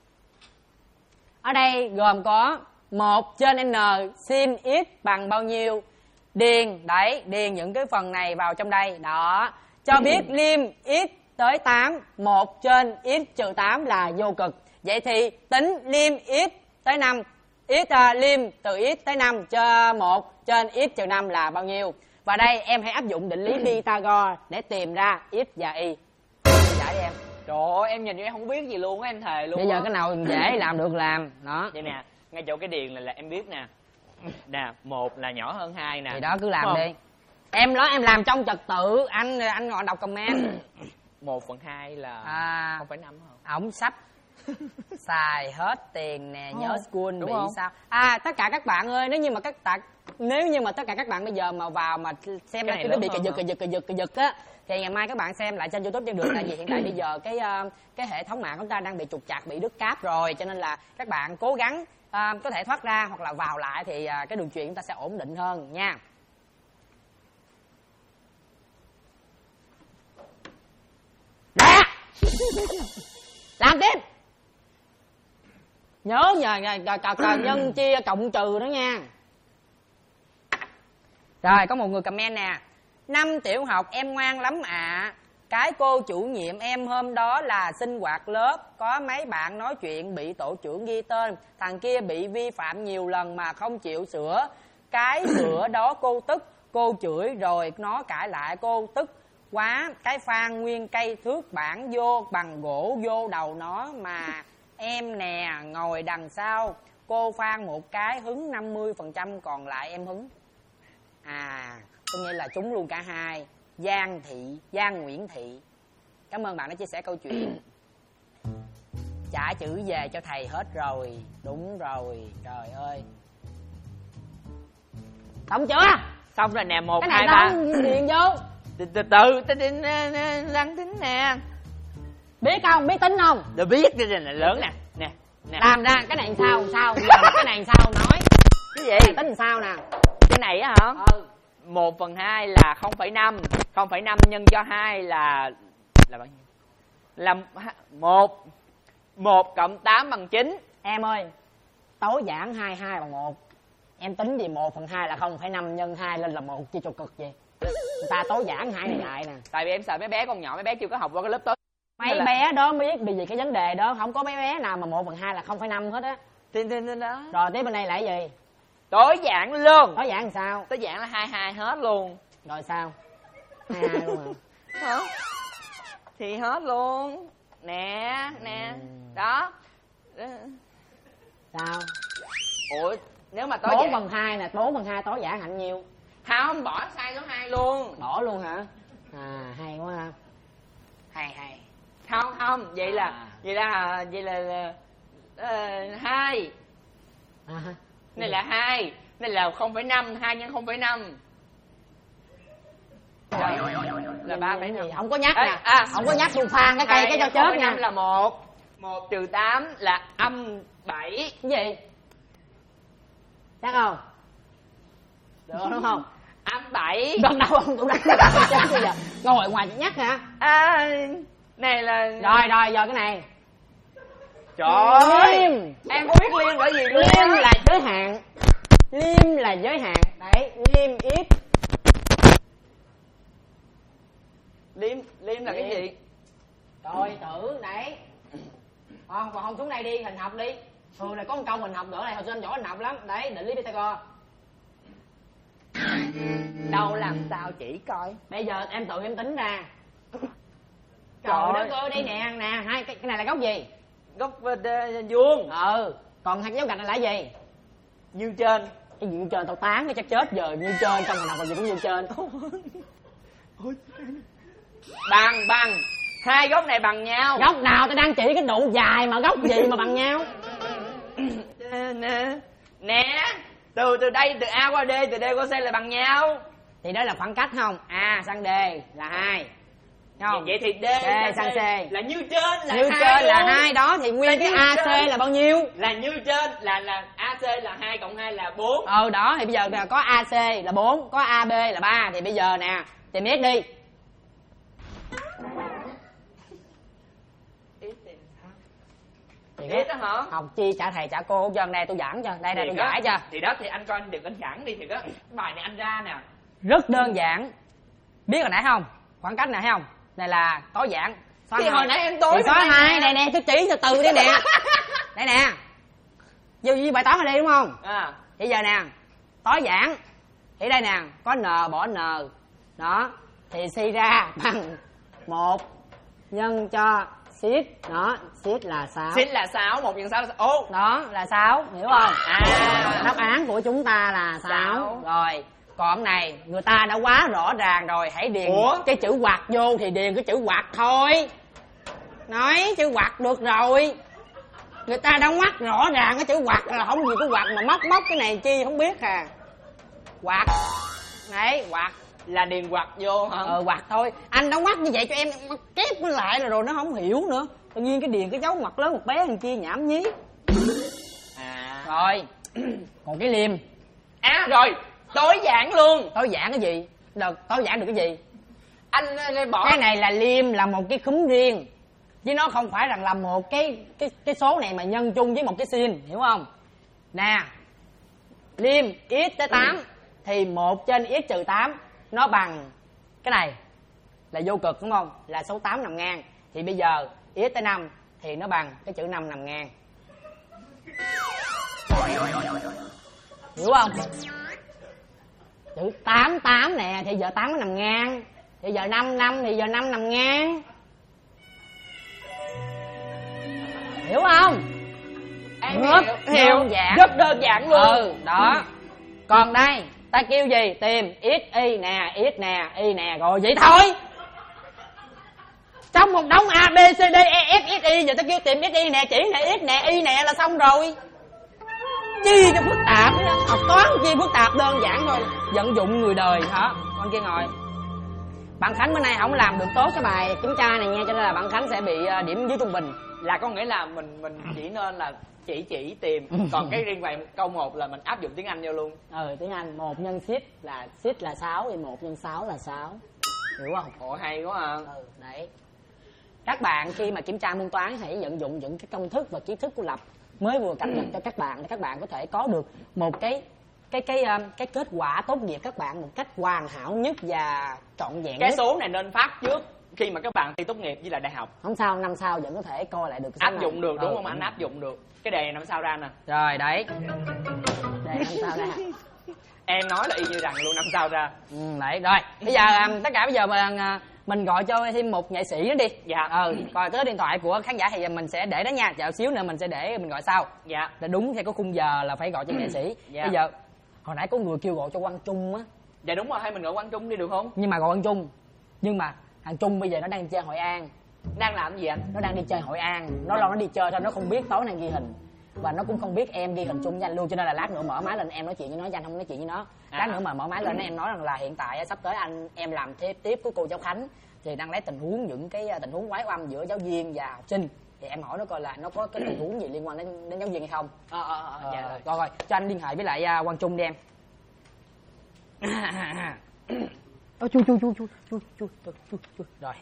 Ở đây gồm có 1/n sin x bằng bao nhiêu. Điền, đấy, điền những cái phần này vào trong đây. Đó, cho biết lim x tới 8, 1/x-8 là vô cực. Vậy thì tính lim x tới 5, lim từ x tới 5 cho 1/x-5 là bao nhiêu. Và đây em hãy áp dụng định lý Pythagore để tìm ra x và y. Giải em. Trời ơi, em nhìn em không biết gì luôn á, em thề luôn. Bây giờ cái nào dễ làm được làm. Đó. Vậy nè, ngay chỗ cái điền là em biết nè. Nè, 1 là nhỏ hơn 2 nè. Thì đó cứ làm đi. Em nói em làm trong trật tự, anh ngồi đọc comment. 1/2 là 0,5 hả? Ổng sách xài hết tiền nè, nhớ school đúng bị không? sao? Tất cả các bạn ơi, nếu như mà tất cả các bạn bây giờ mà vào mà xem ra cái bị cà giật á, thì ngày mai các bạn xem lại trên YouTube cho được. Tại vì hiện tại bây giờ cái hệ thống mạng của chúng ta đang bị trục trặc, bị đứt cáp rồi, cho nên là các bạn cố gắng có thể thoát ra hoặc là vào lại thì cái đường truyền chúng ta sẽ ổn định hơn nha. Ra làm tiếp, nhớ nhân chia cộng trừ đó nha. Rồi có một người comment nè, năm tiểu học em ngoan lắm ạ. Cái cô chủ nhiệm em hôm đó là sinh hoạt lớp, có mấy bạn nói chuyện bị tổ trưởng ghi tên, thằng kia bị vi phạm nhiều lần mà không chịu sửa. Cái sửa đó cô tức, cô chửi rồi nó cãi lại, cô tức quá. Cái phan nguyên cây thước bản vô bằng gỗ vô đầu nó mà em nè ngồi đằng sau. Cô phan một cái hứng 50%, còn lại em hứng. Có nghĩa là trúng luôn cả hai. Giang Nguyễn Thị. Cảm ơn bạn đã chia sẻ câu chuyện. Trả chữ về cho thầy hết rồi. Đúng rồi, trời ơi. Xong chưa? Xong rồi nè, 1, cái 2, này 3. điền vô. Từ từ, ta đang tính nè. Biết không? Biết tính không? Đã biết cái này là lớn nè. Nè. Làm ra cái này sao? Cái này sao nói? Cái gì? Tính sao nè? Cái này á hả? 1/2 là 0,5. 0,5 nhân cho 2 là bao nhiêu? Là 1 cộng 8 bằng 9. Em ơi, tối giản 2 bằng 1. Em tính gì 1/2 là 0,5 nhân 2 lên là 1 chia cho cực vậy. Người ta tối giản 2 này lại nè. Tại vì em sợ mấy bé con nhỏ, mấy bé chưa có học qua cái lớp tối. Mấy bé đó mới biết bị gì cái vấn đề đó. Không có mấy bé nào mà 1/2 là 0,5 hết á. Tin đó. Rồi tiếp bên đây là cái gì? Tối giản luôn. Tối giản sao? Tối giản là 22 hết luôn. Rồi sao? 22 luôn hả? Hả? Thì hết luôn. Nè. Đó. Sao? Ủa, nếu mà tối 4/2 nè, 4/2 tối giản hạnh nhiêu? Không, bỏ sai số 2 luôn. Bỏ luôn hả? Hay quá ha. Hay. Không, vậy là 2. Này là 2. Này là 0,5, 2 nhân 0,5. Là 3,5. Không có nhắc nè. Không có nhắc luôn, phan cái cây cái cho chết nha. 0,5 là 1. 1 trừ 8 là -7. Cái gì? Chắc không? Được đúng không? -7. Gần đâu không? Tụi chết bây giờ. Ngồi ngoài chỉ nhắc hả? Này là... Rồi, giờ cái này. Trời ơi, em có biết liêm là gì luôn. Liêm là giới hạn. Liêm là giới hạn. Đấy, liêm ít. Liêm là cái gì? Rồi, thử, đấy. Còn xuống đây đi, hình học đi. Thường này có một câu mình học nữa này, hồi xưa anh giỏi anh học lắm. Đấy, định lý Pythagore. Đâu làm sao chỉ coi. Bây giờ em tự em tính ra. Trời đất ơi, đây nè, hai cái này là góc gì? Góc vuông. Còn hai cái dấu gạch này là gì? Như trên. Cái gì như trên tao tán cái chắc chết giờ, như trên trong mình học là gì cũng như trên. Bằng. Hai góc này bằng nhau. Góc nào tao đang chỉ cái độ dài mà góc gì mà bằng nhau? Nè. Từ đây, từ A qua D, từ D qua C là bằng nhau. thì đó là khoảng cách không? A sang D là 2. Không? Vậy thì D sang C là như trên là như 2 trên là luôn. 2 đó thì nguyên cái AC là bao nhiêu? Là như trên là AC là 2 cộng 2 là 4. Đó thì bây giờ có AC là 4, có AB là 3 thì bây giờ nè tìm X đi. Biết đó hả? Học chi trả thầy trả cô cho đây tôi giảng cho. Đây tôi giải cho. Thì đó thì anh coi anh đừng anh giảng đi thì đó. Bài này anh ra nè. Rất đơn giản. Biết hồi nãy không? Khoảng cách này thấy không? Này là tối giản. Thì hồi nãy em tối. Thì xóa 2 này nè, tôi chỉ từ từ đây nè. Đây nè. Vô bài toán ở đây đúng không? Bây giờ nè, tối giản. Thì đây nè, có n bỏ n. Đó, thì suy ra bằng 1 nhân cho xít. Đó, xít là 6. Xít là 6, 1 nhân 6 là 6. Đó là 6, hiểu không? Đáp án của chúng ta là 6. Rồi, còn này người ta đã quá rõ ràng rồi, hãy điền cái chữ hoặc vô thì điền cái chữ hoặc thôi. Nói chữ hoặc được rồi. Người ta đã ngoắt rõ ràng cái chữ hoặc là không gì cái hoặc mà móc cái này chi không biết à. Hoặc. Đấy, hoặc là điền hoặc vô hả? Hoặc thôi. Anh đã ngoắt như vậy cho em kép nó lại rồi nó không hiểu nữa. Tự nhiên cái điền cái dấu ngoặc lớn một bé thằng kia nhảm nhí. Rồi. Còn cái liêm. Rồi, tối giản luôn. Tối giản cái gì? Tối giản được cái gì? Anh bỏ cái này là liêm là một cái khúm riêng. Chứ nó không phải rằng là một cái số này mà nhân chung với một cái sin, hiểu không? Nè. Liêm x tới 8 thì 1 trên x trừ 8 nó bằng cái này là vô cực đúng không? Là số 8 nằm ngang. Thì bây giờ x tới 5 thì nó bằng cái chữ 5 nằm ngang. Hiểu không? Chữ 8 nè thì giờ 8 nó nằm ngang. Thì giờ 5 thì giờ 5 nằm ngang. Hiểu không? Em hiểu. Đơn giản. Rất đơn giản luôn. Đó. Còn đây ta kêu gì? Tìm x y nè, x nè, y nè, rồi vậy thôi. Trong một đống A, B, C, D, E, F, X, Y. Giờ ta kêu tìm x, y nè, chỉ nè, x nè, y nè là xong rồi. Chi cho phức tạp. Học toán chi phức tạp, đơn giản thôi. Vận dụng người đời hả? Con kia ngồi. Bạn Khánh bữa nay không làm được tốt cái bài kiểm tra này nha, cho nên là bạn Khánh sẽ bị điểm dưới trung bình. Là có nghĩa là mình chỉ nên là chỉ tìm. Còn cái riêng về câu 1 là mình áp dụng tiếng Anh vô luôn. Tiếng Anh 1 nhân xít là 6 thì 1 nhân 6 là 6. Hiểu không? Ồ hay quá ha. Đấy. Các bạn khi mà kiểm tra môn toán hãy vận dụng những cái công thức và kiến thức của Lập mới vừa cập nhật cho các bạn để các bạn có thể có được một cái kết quả tốt nghiệp các bạn một cách hoàn hảo nhất và trọn vẹn nhất. Cái số này nên phát trước khi mà các bạn thi tốt nghiệp với lại đại học. Không sao, năm sau vẫn có thể coi lại được cái số áp dụng này. được đúng không anh? Áp dụng được. Cái đề này năm sau ra nè. Rồi đấy. Đề năm sau ra. Em nói là y như rằng luôn năm sau ra. Đấy rồi. Bây giờ tất cả bây giờ mình gọi cho thêm một nghệ sĩ nữa đi. Dạ. Coi tới điện thoại của khán giả thì mình sẽ để đó nha. Chờ xíu nữa mình sẽ để mình gọi sau. Dạ. Là đúng theo có khung giờ là phải gọi cho nghệ sĩ. Dạ. Bây giờ hồi nãy có người kêu gọi cho Quang Trung á. Dạ đúng rồi, hay mình gọi Quang Trung đi được không? Nhưng mà gọi Quang Trung. Nhưng mà thằng Trung bây giờ nó đang chơi Hội An. Đang làm gì anh? Nó đang đi chơi Hội An. Nó lo nó đi chơi thôi, nó không biết tối nay ghi hình. Và nó cũng không biết em ghi hình chung với anh luôn. Cho nên là lát nữa mở máy lên em nói chuyện với nó, chứ anh không nói chuyện với nó. Lát nữa mà mở máy lên em nói rằng là hiện tại sắp tới em làm tiếp của cô giáo Khánh. Thì đang lấy tình huống những cái tình huống quái oăm giữa giáo viên và học sinh. Thì em hỏi nó coi là nó có cái tình huống gì liên quan đến giáo viên hay không. Dạ. Rồi cho anh liên hệ với lại Quang Trung đi em. Chu rồi.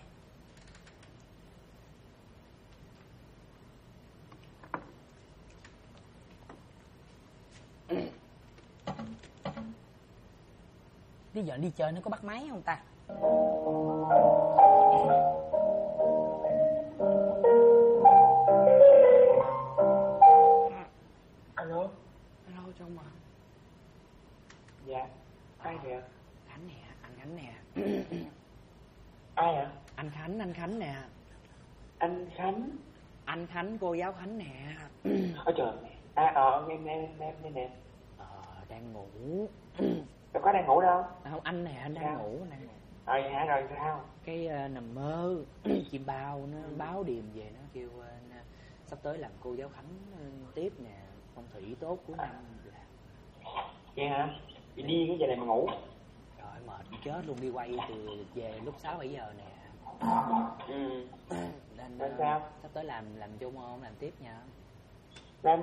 Bây giờ đi chơi nó có bắt máy không ta? Alo. Alo Trung à. Dạ. Ai kìa? Khánh nè, anh Khánh nè. Ai ạ? Anh Khánh nè. Anh Khánh. Anh Khánh, cô giáo Khánh nè. Ôi trời. Nghe nè. Đang ngủ. Đâu có đang ngủ đâu. Không, anh nè, anh đang ngủ. Rồi hả, rồi sao? Cái nằm mơ chim bao nó báo điềm về, nó kêu sắp tới làm cô giáo Khánh tiếp nè, phong thủy tốt của năm. Vậy hả? Chị điên cái giờ này mà ngủ. Trời mệt chết luôn, đi quay từ về lúc 6-7 giờ nè. Nên sao? sắp tới làm chung không? Làm tiếp nha. Làm.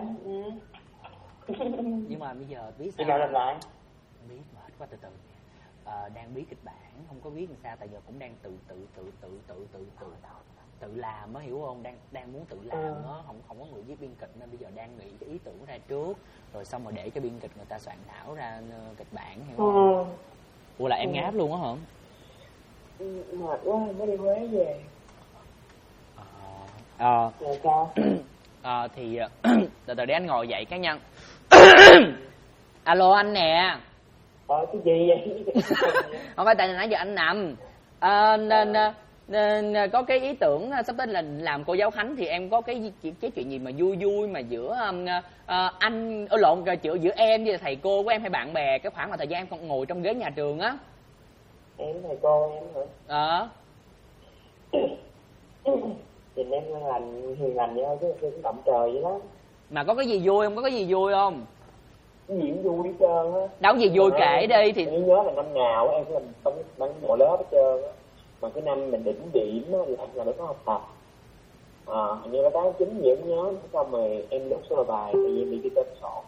Nhưng mà bây giờ biết sao? Khi nào làm lại? Biết mệt quá, từ từ. Đang biết kịch bản, không có biết làm sao, tại giờ cũng đang tự làm á, hiểu không? Đang muốn tự làm á, không có người viết biên kịch nên bây giờ đang nghĩ cái ý tưởng ra trước, rồi xong rồi để cho biên kịch người ta soạn thảo ra kịch bản, hiểu không? Ủa là em ngáp luôn á hả? Mệt quá, mới đi Huế về. Rồi sao? Thì từ từ để anh ngồi dậy cái nhân. Alo anh nè. Cái gì vậy? Không phải, tại nãy giờ anh nằm. Nên có cái ý tưởng sắp tới là làm cô giáo Khánh, thì em có cái chuyện gì mà vui mà giữa anh lộn giữa em với thầy cô của em hay bạn bè, cái khoảng mà thời gian em còn ngồi trong ghế nhà trường á. Em thầy cô em hả? Thì em hiền lành vậy thôi, chứ cũng động trời vậy đó. Mà có cái gì vui không? Có cái gì vui không? Cái gì cũng vui hết trơn á. Đâu gì vui kể đi. Thì em nhớ là năm nào em cũng làm bắn bộ lớp hết trơn á. Mà cái năm mình đỉnh điểm á là mới có học tập. Hình như là tháng 9 gì em nhớ, xong rồi em đốt số bài tại vì em bị cái tên sổ.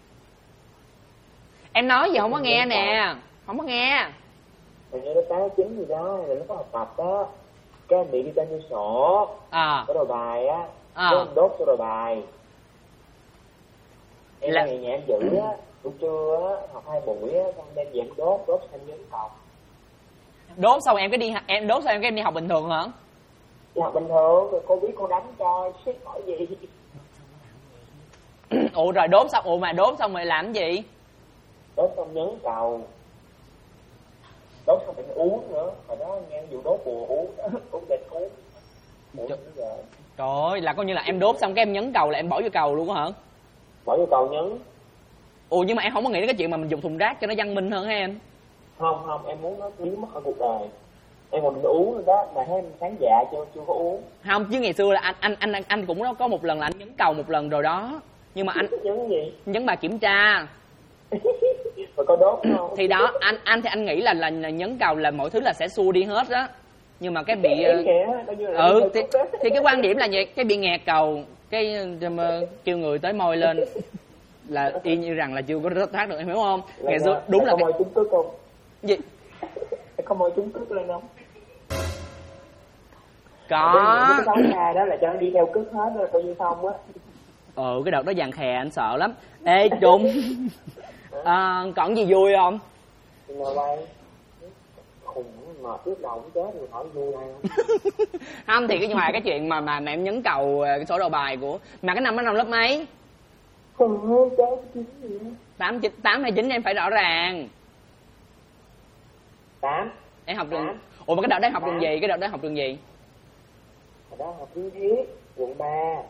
Em nói gì không có nghe nè. Không có nghe. Hình như là tháng 9 gì đó là nó có học tập đó. Cái em bị cái tên như sổ. Có đồ bài á. Cái em đốt số đồ bài. Em là ngày nhà em giữ á, buổi trưa á, học 2 buổi á, xong đem về em đốt xong nhấn cầu. Đốt xong em đốt xong em đi học bình thường hả? Đi học bình thường, rồi cô biết cô đánh cho, chứ hỏi gì. Ủa rồi đốt xong rồi làm gì? Đốt xong nhấn cầu. Đốt xong mình uống nữa, hồi đó nghe vụ đốt bùa uống, uống địch uống. Trời ơi, là coi như là em đốt xong cái em nhấn cầu là em bỏ vô cầu luôn hả? Bỏ vô cầu nhấn. Ủa nhưng mà em không có nghĩ đến cái chuyện mà mình dùng thùng rác cho nó văn minh hơn hả em? Không, em muốn nó biến mất ở cuộc đời. Em còn định uống rồi đó, mà thấy em khán giả chưa có uống. Không, chứ ngày xưa là anh cũng có một lần là anh nhấn cầu một lần rồi đó. Nhưng mà anh nhấn gì? Nhấn bài kiểm tra. Rồi có đốt không? Thì đó, anh thì anh nghĩ là nhấn cầu là mọi thứ là sẽ xua đi hết á. Nhưng mà cái bị thì cái quan điểm là vậy, cái bị nghẹt cầu, cái kêu người tới môi lên là y như rằng là chưa có thoát được, em hiểu không? Ngày xưa đúng là môi trúng cước không? Gì? Có môi trúng cước lên không? Có. Cái đấu ra đó là cho nó đi theo cước hết rồi coi như xong á. Cái đợt đó vàng khè anh sợ lắm. Ê Trung, còn gì vui không? Ngồi bay khùng mệt trước đầu cũng chết rồi, hỏi vui đây không? Không thì ngoài cái chuyện mà em nhấn cầu cái sổ đầu bài của mà cái năm đó năm lớp mấy? 8 hay 9 em phải rõ ràng. 8. Em học trường. Ủa mà cái đợt đấy học trường gì? Cái đợt đấy học trường gì? Hồi đó học Lý Thiết, quận 3.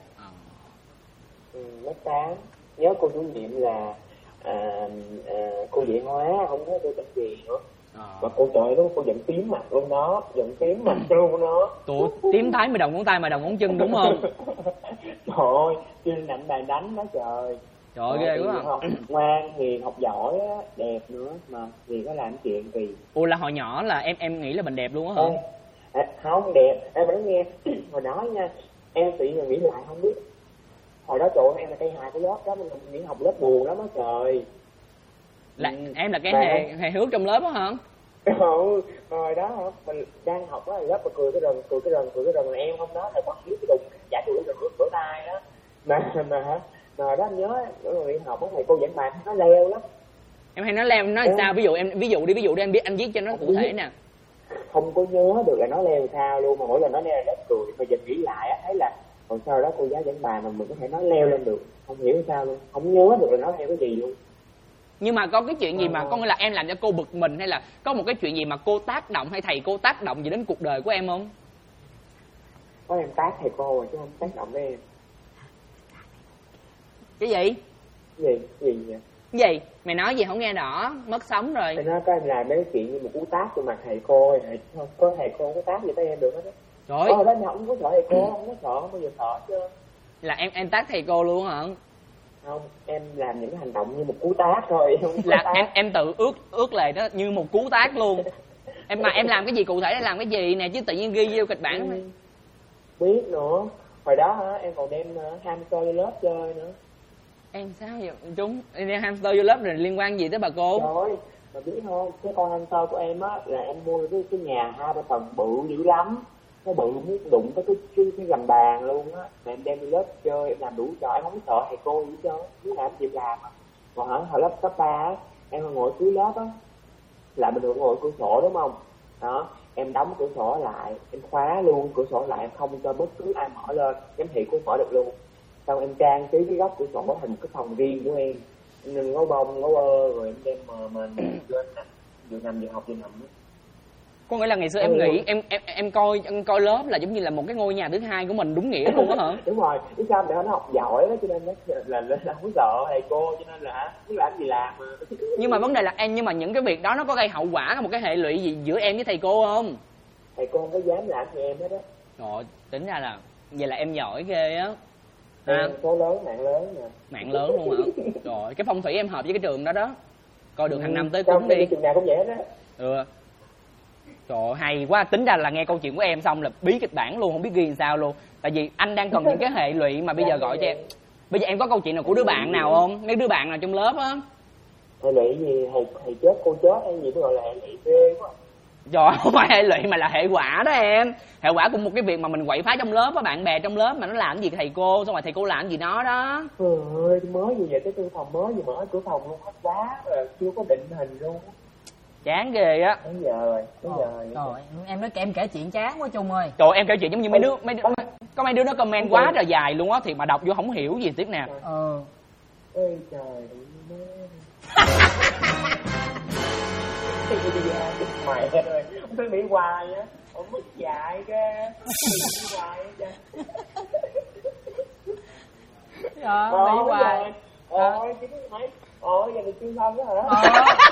Lớp 8. Nhớ cô chủ nhiệm là cô dạy hóa, không có cô tên gì nữa. Mà cô trời đó, cô giận tím mặt luôn đó, giận tím mặt luôn đó. Tụi tím tái mày đầu ngón tay, mày đầu ngón chân đúng không? Trời ơi, chuyên nạnh bài đánh đó trời. Trời ơi ghê quá. Ngoan, hiền, học giỏi á, đẹp nữa, mà hiền có làm chuyện kỳ. Ủa là hồi nhỏ là em nghĩ là mình đẹp luôn á hả? Không đẹp, em nói nghe, hồi đó nha, em tự nhiên nghĩ lại không biết. Hồi đó trời em là cây hài của lớp đó, mình nghĩ học lớp buồn lắm á trời. Là em là cái hề hước trong lớp á hả? Rồi đó mình đang học á, lớp mà cười cái rần là em không đó, là bắt dưới cái đụng giả đuổi rồi bữa tay đó. Mà đó anh nhớ người học thầy cô giảng bài nó leo lắm. Em hay nói leo, nói sao? Ví dụ đi em biết anh viết cho nó cụ thể nè. Không có nhớ được là nó leo sao luôn, mà mỗi lần nó leo là lớp cười. Mà giờ nghĩ lại á, thấy là hồi sau đó cô giáo giảng bài mà mình có thể nói leo lên được, không hiểu sao luôn, không nhớ được là nó leo cái gì luôn. Nhưng mà có cái chuyện gì mà có nghĩa là em làm cho cô bực mình, hay là có một cái chuyện gì mà cô tác động hay thầy cô tác động gì đến cuộc đời của em không? Có em tác thầy cô rồi chứ không tác động với em. Cái gì? Gì vậy? Cái gì? Mày nói gì không nghe rõ, mất sống rồi. Thầy nói có em làm mấy chuyện như một cú tác cho mặt thầy cô rồi, có thầy cô không có tác gì tới em được hết á. Trời ơi. Đó không có sợ thầy cô, không có sợ, không bao giờ sợ chứ. Là em tác thầy cô luôn hả? Không, em làm những cái hành động như một cú tát thôi. Là em tự ước lệ đó như một cú tát luôn. Em làm cái gì cụ thể, để làm cái gì nè, chứ tự nhiên ghi vô kịch bản. Biết nữa. Hồi đó hả, em còn đem hamster vô lớp chơi nữa. Em sao vậy chúng? Em đem hamster vô lớp rồi liên quan gì tới bà cô? Trời ơi, mà biết không, cái con hamster của em á là em mua cái nhà 2-3 tầng bự dữ lắm. Nó bự muốn đụng tới cái gầm bàn luôn á. Mà em đem đi lớp chơi, em làm đủ trò, em không sợ thầy cô gì hết trơn. Nếu làm gì làm á. Còn hồi lớp cấp 3 á, em ngồi cuối lớp á, là mình được ngồi cửa sổ đúng không? Đó, em đóng cửa sổ lại, em khóa luôn cửa sổ lại, em không cho bất cứ ai mở lên, em thị cũng mở được luôn. Xong em trang trí cái góc cửa sổ thành một cái phòng riêng của em. Em ngó bông, ngó bơ, rồi em đem mình lên nè, vừa nằm vừa học vừa nằm. Có nghĩa là ngày xưa em nghĩ em coi lớp là giống như là một cái ngôi nhà thứ hai của mình đúng nghĩa luôn á hả? Đúng rồi, biết sao để nó học giỏi đó, cho nên là không có sợ thầy cô, cho nên là muốn làm gì làm mà. Nhưng mà vấn đề là nhưng mà những cái việc đó nó có gây hậu quả, một cái hệ lụy gì giữa em với thầy cô không? Thầy cô không có dám làm cho em hết á. Rồi, tính ra là vậy là em giỏi ghê á. Số lớn, mạng lớn nè. Mạng lớn luôn hả? Rồi, cái phong thủy em hợp với cái trường đó đó. Coi được hàng năm tới cúng đi. Trường nào cũng vậy hết á. Ừ. Trời, hay quá. Tính ra là nghe câu chuyện của em xong là bí kịch bản luôn, không biết ghi làm sao luôn. Tại vì anh đang cần những cái hệ lụy mà bây giờ gọi cho em. Bây giờ em có câu chuyện nào của đứa bạn nào không? Mấy đứa bạn nào trong lớp á? Hệ lụy gì? Thầy chết, cô chết hay gì mới gọi là hệ lụy ghê quá. Trời, không phải hệ lụy mà là hệ quả đó em. Hệ quả của một cái việc mà mình quậy phá trong lớp á, bạn bè trong lớp mà nó làm gì thầy cô, xong rồi thầy cô làm gì nó đó. Trời ơi, mới như vậy, cái tư phòng mới gì mở cửa phòng luôn, hết quá rồi, chưa có định hình luôn. Chán ghê á. Đến giờ rồi, đến giờ rồi. Trời, em nói em kể chuyện chán quá Trung ơi. Trời, em kể chuyện giống như mấy đứa có mấy đứa nó comment quá là dài luôn á, thì mà đọc vô không hiểu gì tiếp nè. Ôi trời mày ơi, ông thấy bị hoài á, ông mất dạy ghê, bị hoài á cha. Bị hoài. Ôi, chứ mấy, ôi giờ mình chưa xong đó hả?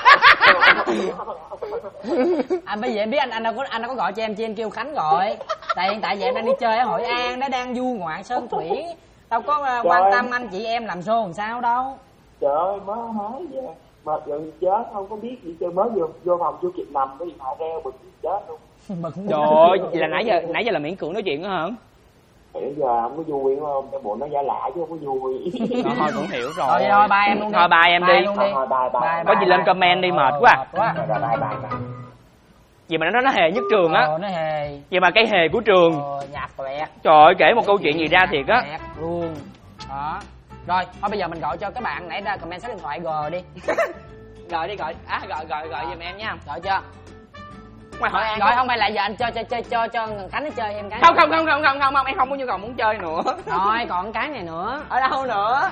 Bây giờ em biết anh đâu có gọi cho em kêu Khánh gọi. Tại hiện tại giờ em đang đi chơi ở Hội An, nó đang du ngoạn sơn thủy, đâu có quan tâm anh chị em làm show làm sao đâu. Trời ơi, mới vậy mệt rồi chết, không có biết gì chơi, mới vô phòng chưa kịp nằm cái điện thoại reo bực chết luôn. Trời ơi, vậy là nãy giờ là miễn cưỡng nói chuyện đó hả? Bây giờ không có vui đúng không? Cái bộ nó giả lạ chứ không có vui. Thôi cũng hiểu rồi. Thôi bye em luôn đi. Thôi bye em đi. Thôi bye. Có gì lên comment đi, mệt quá. Rồi bye. Vậy mà nó hề nhất trường á. Nó hề. Vậy mà cái hề của trường. Nhạt lẹt. Trời ơi, kể một câu chuyện gì ra thiệt á. Nhạt luôn. Đó. Rồi, thôi bây giờ mình gọi cho các bạn nãy ra comment số điện thoại G đi. Gọi đi, gọi giùm em nha. Gọi chưa? Mày hỏi An. Gọi không phải là giờ anh cho Khánh nó chơi em cái. Không, em không có nhu cầu muốn chơi nữa. Rồi, còn cái này nữa. Ở đâu nữa?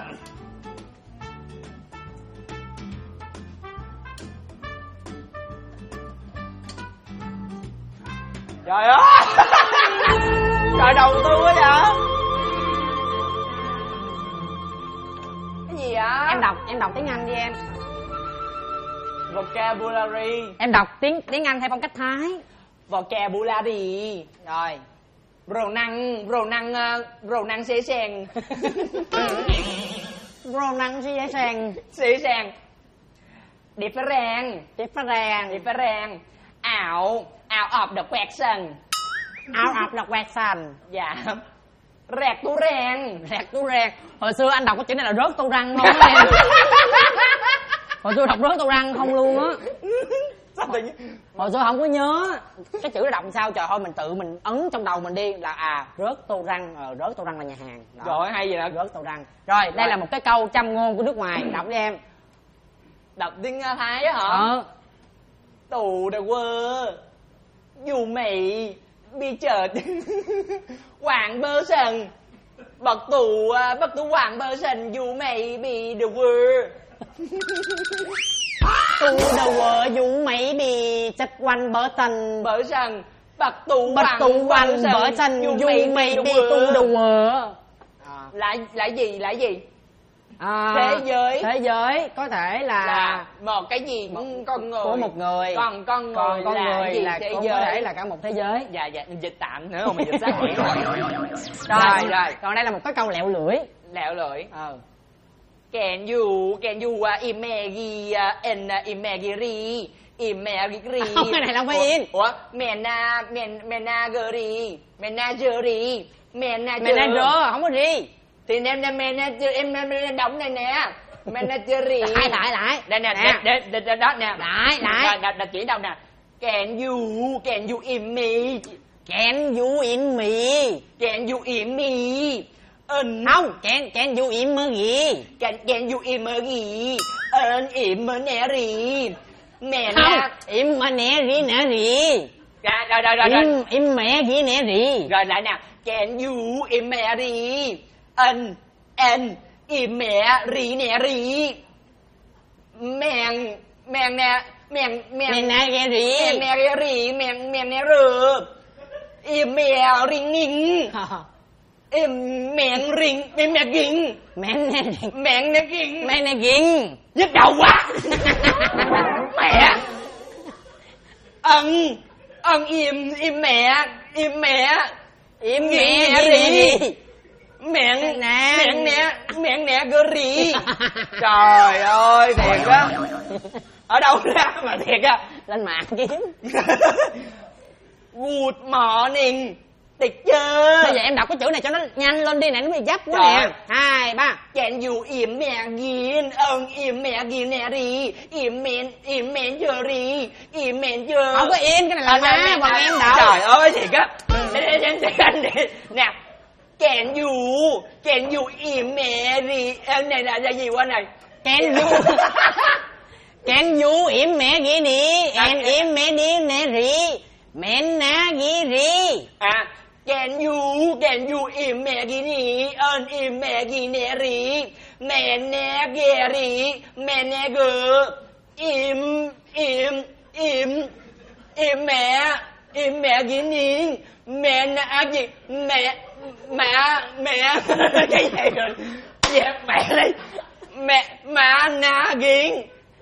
Trời ơi. Trời, đầu tư quá vậy. Cái gì vậy? Em đọc tiếng Anh đi em. Vocabulary. Em đọc tiếng Anh theo phong cách Thái. Vocabulary. Rồi. Rồ năng xế sèn. Rồ năng xế sèn. Xế sèn. Different. Out of the question. Out of the question. Dạ. Rẹt tu rèn. Hồi xưa anh đọc cái chữ này là rớt tu răng không em? Hồi xưa đọc rớt tu răng không luôn á. Sao tự nhiên? Hồi xưa không có nhớ cái chữ đọc sao, trời thôi mình tự mình ấn trong đầu mình đi là rớt tô răng, rớt tô răng là nhà hàng. Đó. Rồi hay gì đó, rớt tô răng. Rồi đây là một cái câu châm ngôn của nước ngoài, đọc đi em. Đọc tiếng Thái á hả? Tù đờ quơ dù mày bị chợt quảng bơ sần bật tù quảng bơ sần dù mày bị đờ quơ. Tu đầu vợ dụ mày bị chặt quanh bờ sần bật tù quanh bờ sần dụ mày bị tu đầu vợ. Là gì? Thế giới có thể là một cái gì con người của một người, còn con người là thế cũng giới. có thể là cả một thế giới. Dạ dịch tạm nữa không, mà dịch sát rồi. Rồi còn đây là một cái câu lẹo lưỡi. Can you imagine Không, cái này là không phải in. Ủa, menagerie, Manager không có gì. thì em đọc này nè, menagerie. Lại. Đây nè, đó nè. Lại. Đặt chỉ đâu nè. Can you imagine? Can you in me? Can you imagine? Không, can you in me gì? Can you imagine? Imaginary. Mẹ Không, nè. im mà nè gì nè gì. Rồi. Im mẹ gì nè gì. Rồi lại nè. Can you imagine? Imagine nè ri. Mèn nè. Mèn nè ri. Mèn nè rượp. Mèo ring ninh. Mèn ring. Mèn ginh. Mèn nè ginh. Nhức đầu quá. Mẹ. Im mẹ ri. Mẹn nè gơ ri. Trời ơi, thiệt á. Ở đâu ra mà thiệt á. Lên mạng kiếm. Good morning teacher. Bây giờ em đọc cái chữ này cho nó nhanh lên đi nè, nó bị dấp quá nè. 2, 3. Can you imagine? Imaginary. Imaginary. Không có in, cái này là má, bọn em đọc. Trời ơi, thiệt á. Để nè. Can you imagine? Này là gì qua này? Can you im mẹ gì nè? Em im mẹ đi nè rì. Mẹ nè gì rì. Can you imagine? Imaginary. Mẹ nè ghê rì. Mẹ nè gờ. Im mẹ. Imagining. Mẹ nè gì? Mẹ cái gì rồi? Dẹp mẹ đi. Mẹ nè ghiền.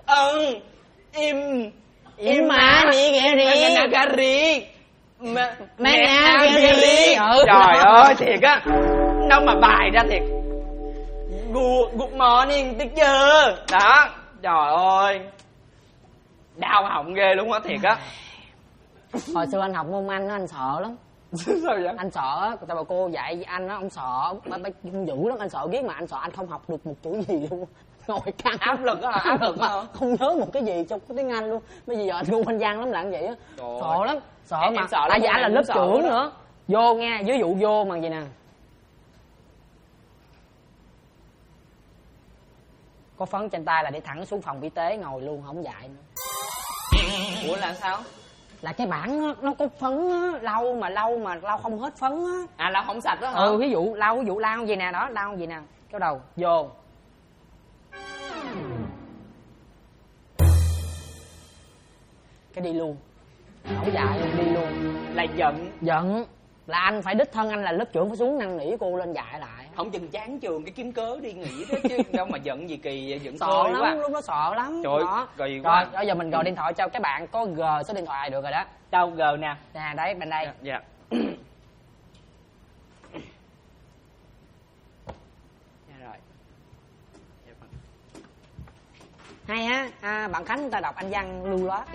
Im mà đi ghê rì. Mẹ nè rì. Mẹ nè ghê rì. Trời ơi, thiệt á. Đâu mà bài ra thiệt. Good morning teacher. Đó. Trời ơi. Đau họng ghê luôn á, thiệt á. Hồi xưa anh học môn Anh anh sợ lắm. Sao vậy? Anh sợ á, tại bà cô dạy anh á, ông sợ bà hung dữ lắm, anh sợ ghét mà anh sợ anh không học được một chữ gì luôn. Ngồi căng Áp lực á hả? Áp lực hả? Không nhớ một cái gì trong cái tiếng Anh luôn. Bây giờ anh ngu anh văn lắm là như vậy á. Sợ lắm, sợ em mà. sợ lắm, Tại vì anh là lớp sợ trưởng đó. nữa. Vô nghe, ví dụ vô mà vậy nè. Có phấn trên tay là đi thẳng xuống phòng y tế ngồi luôn, không dạy nữa. Ủa là sao? Là cái bảng nó có phấn á, lau mà lau không hết phấn á. Lau không sạch đó hả? Ví dụ lau gì nè, đó, lau gì nè. Cái đầu, vô. Cái đi luôn. Không dạy luôn, đi luôn. Là giận. Là anh phải đích thân, anh là lớp trưởng phải xuống năn nỉ cô lên dạy lại. Không chừng chán trường cái kiếm cớ đi nghỉ đó chứ. Đâu mà giận gì kỳ, giận Sợ thôi lắm, quá. lúc đó sợ lắm. Trời đó. Rồi quá. Rồi giờ mình gọi điện thoại cho các bạn có G số điện thoại được rồi đó. Đâu G nè. Nè đấy, bên đây. Dạ. Rồi. Hay á, bạn Khánh ta đọc anh văn lưu loát.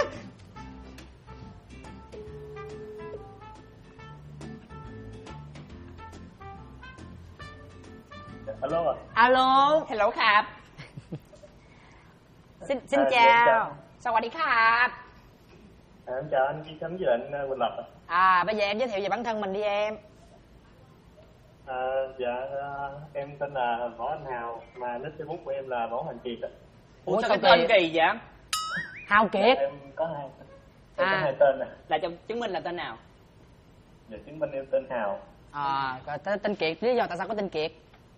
Alo. Alo. Hello ครับ Xin chào. chào. สวัสดีครับ Em chào anh, Chi Khánh với anh Quỳnh Lập. Bây giờ em giới thiệu về bản thân mình đi em. Em tên là Võ Anh Hào, mà nick Facebook của em là Võ Hoàng Kiệt. Ủa sao cái tên kỳ vậy? Hào Kiệt. Em có hai tên nè. Là trong chứng minh là tên nào? Dạ, chứng minh em tên Hào. Rồi tên Kiệt, lý do tại sao có tên Kiệt?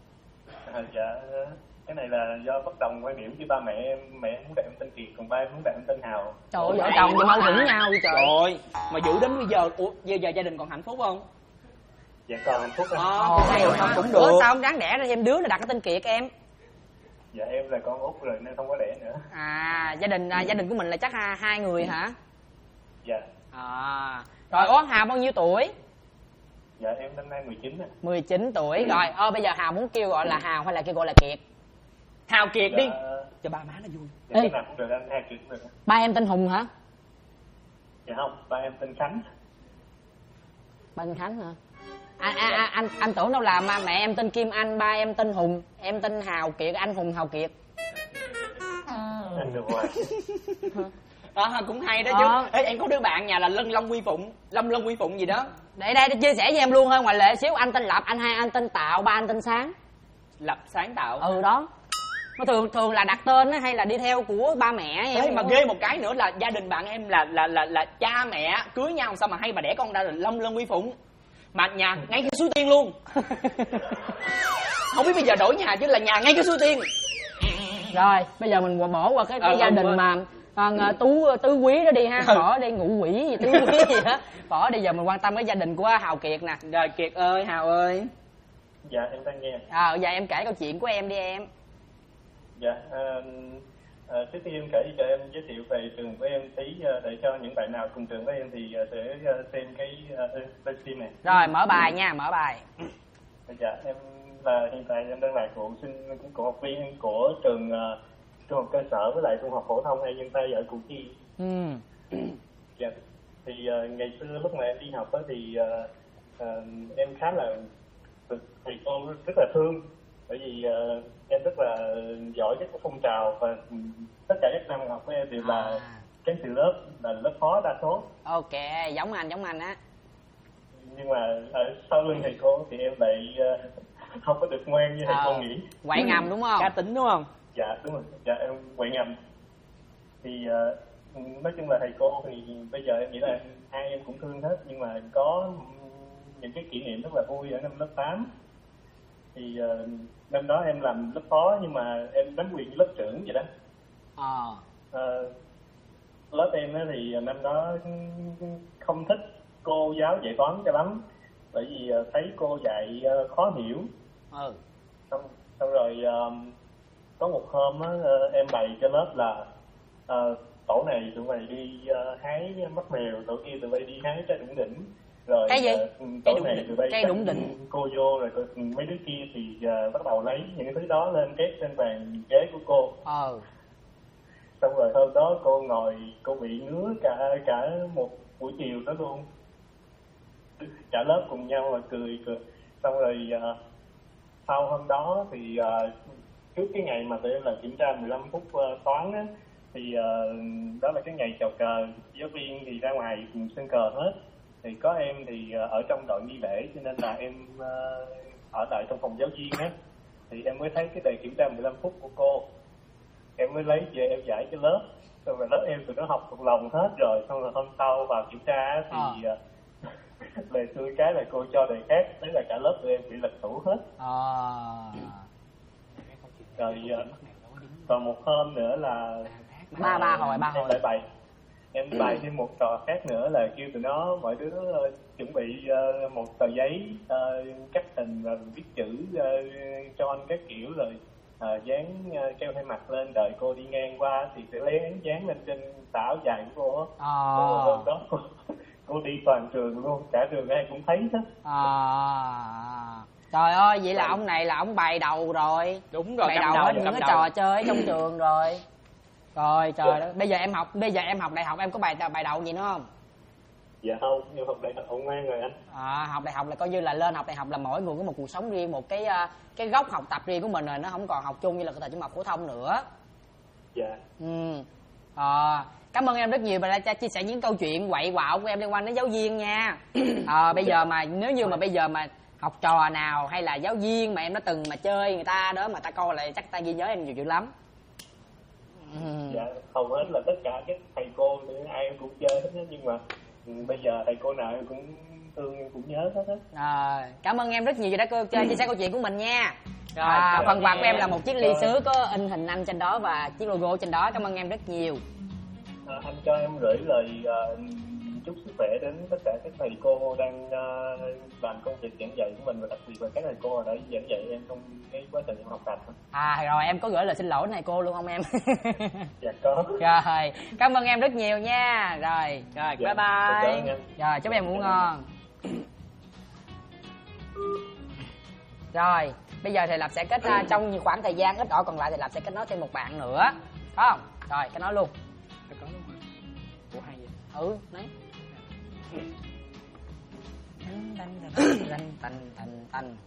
Cái này là do bất đồng quan điểm chứ ba mẹ em muốn đặt em tên Kiệt, còn ba em muốn đặt em tên Hào. Trời ơi, vợ chồng gì mâu thuẫn nhau vậy trời. Trời, mà giữ đến bây giờ. Ủa, giờ gia đình còn hạnh phúc không? Dạ còn hạnh phúc. Cũng được. Sao ông đáng đẻ ra thêm đứa để đặt cái tên Kiệt em? Dạ em là con út rồi nên không có đẻ nữa. Gia đình của mình là chắc hai người hả? Dạ. Rồi Hào bao nhiêu tuổi? Dạ em năm nay 19 ạ. 19 tuổi. Rồi bây giờ Hào muốn kêu gọi là Hào hay là kêu gọi là Kiệt? Hào Kiệt Dạ. đi cho ba má nó vui. Dạ, cái nào cũng được anh, Hào Kiệt cũng được. Ba em tên Hùng hả? Dạ không, ba em tên Khánh. Ba tên Khánh hả? Anh tưởng đâu là mẹ em tên Kim Anh, ba em tên Hùng, em tên Hào Kiệt, anh Hùng Hào Kiệt. Anh được rồi. Cũng hay đó chứ. Ê, em có đứa bạn nhà là Long Quy Phụng, Long Quy Phụng gì đó. Để đây chia sẻ với em luôn ha, ngoài lệ xíu, anh tên Lập, anh hai anh tên Tạo, ba anh tên Sáng. Lập Sáng Tạo. Ừ đó. Nó thường là đặt tên á, hay là đi theo của ba mẹ em. Ê, mà ghê một cái nữa là gia đình bạn em là cha mẹ cưới nhau sao mà hay mà đẻ con ra là Long Quy Phụng. Mà nhà ngay cái Suối Tiên luôn. Không biết bây giờ đổi nhà chứ là nhà ngay cái Suối Tiên. Rồi bây giờ mình bỏ qua cái gia đình mà tứ quý đó đi ha, bỏ đi ngũ quỷ gì tứ quý gì đó, bỏ đi. Giờ mình quan tâm cái gia đình của Hào Kiệt nè. Rồi Kiệt ơi, Hào ơi. Dạ em đang nghe. Giờ em kể câu chuyện của em đi em. Dạ trước tiên em kể cho em giới thiệu về trường của em tí, để cho những bạn nào cùng trường với em thì sẽ xem cái livestream này. Rồi mở bài nha, mở bài. Dạ em là hiện tại em đang là của học viên của trường trung học cơ sở với lại trung học phổ thông An Nhân Tây ở Củ Chi. Dạ thì ngày xưa lúc mà em đi học đó thì em khá là được thầy cô rất là thương, bởi vì em rất là giỏi các phong trào và tất cả các năm học của em đều là kém từ lớp, là lớp phó đa số. Ok, giống anh á. Nhưng mà ở sau lưng thầy cô thì em lại không có được ngoan như thầy cô nghĩ. Quậy ngầm đúng không? Cá tính đúng không? Dạ đúng rồi, dạ em quậy ngầm. Thì nói chung là thầy cô thì bây giờ em nghĩ là ai em cũng thương hết, nhưng mà có những cái kỷ niệm rất là vui ở năm lớp 8. Thì năm đó em làm lớp phó nhưng mà em nắm quyền lớp trưởng vậy đó. Lớp em thì năm đó không thích cô giáo dạy toán cho lắm, bởi vì thấy cô dạy khó hiểu. Xong rồi có một hôm em bày cho lớp là tổ này tụi mày đi hái mắt mèo, tổ kia tụi mày đi hái trái đủng đỉnh. Rồi cái gì? tổ này tụi bay cây đủng đỉnh. Cô vô rồi mấy đứa kia thì bắt đầu lấy những thứ đó lên kép trên bàn ghế của cô. Xong rồi hôm đó cô ngồi, cô bị ngứa cả một buổi chiều đó luôn. Cả lớp cùng nhau mà cười. Xong rồi sau hôm đó thì trước cái ngày mà tụi em làm kiểm tra 15 phút toán á, thì đó là cái ngày chào cờ, giáo viên thì ra ngoài sân cờ hết. Thì có em thì ở trong đội nghi lễ, cho nên là em ở tại trong phòng giáo viên á, thì em mới thấy cái đề kiểm tra 15 phút của cô. Em mới lấy về em giải cho lớp. Xong rồi lớp em tụi nó học thuộc lòng hết rồi. Xong rồi hôm sau vào kiểm tra thì lời xui cái là cô cho đề khác, thế là cả lớp tụi em bị lệch tủ hết. Rồi còn một hôm nữa là ba hồi em bày thêm một trò khác nữa là kêu tụi nó mỗi đứa chuẩn bị một tờ giấy cắt hình và viết chữ cho anh các kiểu, rồi dán treo hai mặt lên, đợi cô đi ngang qua thì sẽ lấy dán lên trên tà áo dài của cô. Đó cô đi toàn trường luôn, cả trường ai cũng thấy hết. Trời ơi, vậy là ông này là ông bày đầu rồi. Đúng rồi, bày đầu hết những cái trò chơi trong trường rồi. Rồi trời ơi, bây giờ em học đại học em có bài đầu gì nữa không? Dạ không, em học đại học không ngoan rồi anh. Học đại học là coi như là lên học đại học là mỗi người có một cuộc sống riêng, một cái góc học tập riêng của mình rồi, nó không còn học chung như là cái thời trung học phổ thông nữa. Dạ. Cảm ơn em rất nhiều và đã chia sẻ những câu chuyện quậy quạo của em liên quan đến giáo viên nha. Bây giờ mà nếu như mà bây giờ mà học trò nào hay là giáo viên mà em đã từng mà chơi người ta đó mà ta coi lại chắc ta ghi nhớ em nhiều chuyện lắm. Dạ, hầu hết là tất cả các thầy cô ai em cũng chơi hết, nhưng mà bây giờ thầy cô nào em cũng thương, em cũng nhớ hết á. Cảm ơn em rất nhiều vì đã chia sẻ câu chuyện của mình nha. Phần quà của em là một chiếc ly sứ có in hình anh trên đó và chiếc logo trên đó. Cảm ơn em rất nhiều. Anh cho em gửi lời chúc sức khỏe đến tất cả các thầy cô đang làm công việc giảng dạy của mình, và đặc biệt là các thầy cô đã giảng dạy em trong cái quá trình em học tập. Rồi em có gửi lời xin lỗi thầy cô luôn không em? Dạ có. Rồi, cảm ơn em rất nhiều nha. Rồi, dạ, bye bye. Rồi, chúc em ngủ ngon. Rồi, Bây giờ thì Lập sẽ kết trong khoảng thời gian ít ỏi còn lại thì Lập sẽ kết nối thêm một bạn nữa, phải không? Rồi kết nối luôn. Có luôn hả? Ủa hay vậy? Ừ, đấy. Tanh.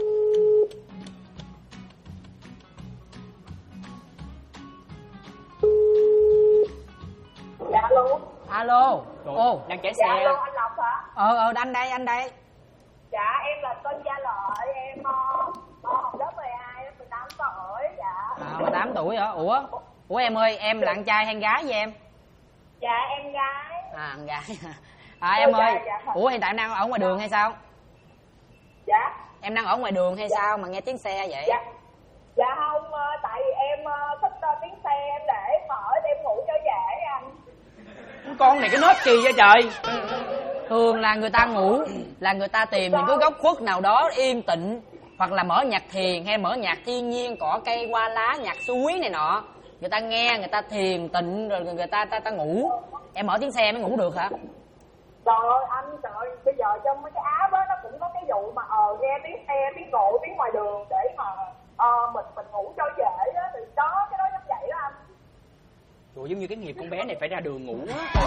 Dạ alo. Alo. Ồ, đang chạy Dạ xe. alo, anh Lộc hả? Anh đây. Dạ em là tên Gia Lợi, em học lớp 12, 18 tuổi. Dạ. 18 tuổi hả? Ủa em ơi, em là con trai hay con gái vậy em? Dạ em gái. Con gái. Em ơi. Dạ. Ủa hiện tại em đang ở ngoài đường hay sao? Dạ. Em đang ở ngoài đường hay sao mà nghe tiếng xe vậy? Dạ không, tại vì em thích tiếng xe em để mở em ngủ cho dễ anh. Con này cái nết kỳ vậy trời. Thường là người ta ngủ là người ta tìm những cái góc khuất nào đó yên tĩnh, hoặc là mở nhạc thiền hay mở nhạc thiên nhiên, cỏ cây hoa lá, nhạc suối này nọ. Người ta nghe, người ta thiền tịnh rồi người ta ngủ. Em mở tiếng xe mới ngủ được hả? Trời ơi anh, trời ơi, bây giờ trong mấy cái app á nó cũng có cái vụ mà nghe tiếng xe, tiếng cộ, tiếng ngoài đường để mà mình ngủ cho dễ á, thì đó cái đó giống vậy đó anh. Trời, giống như cái nghiệp con bé này phải ra đường ngủ á.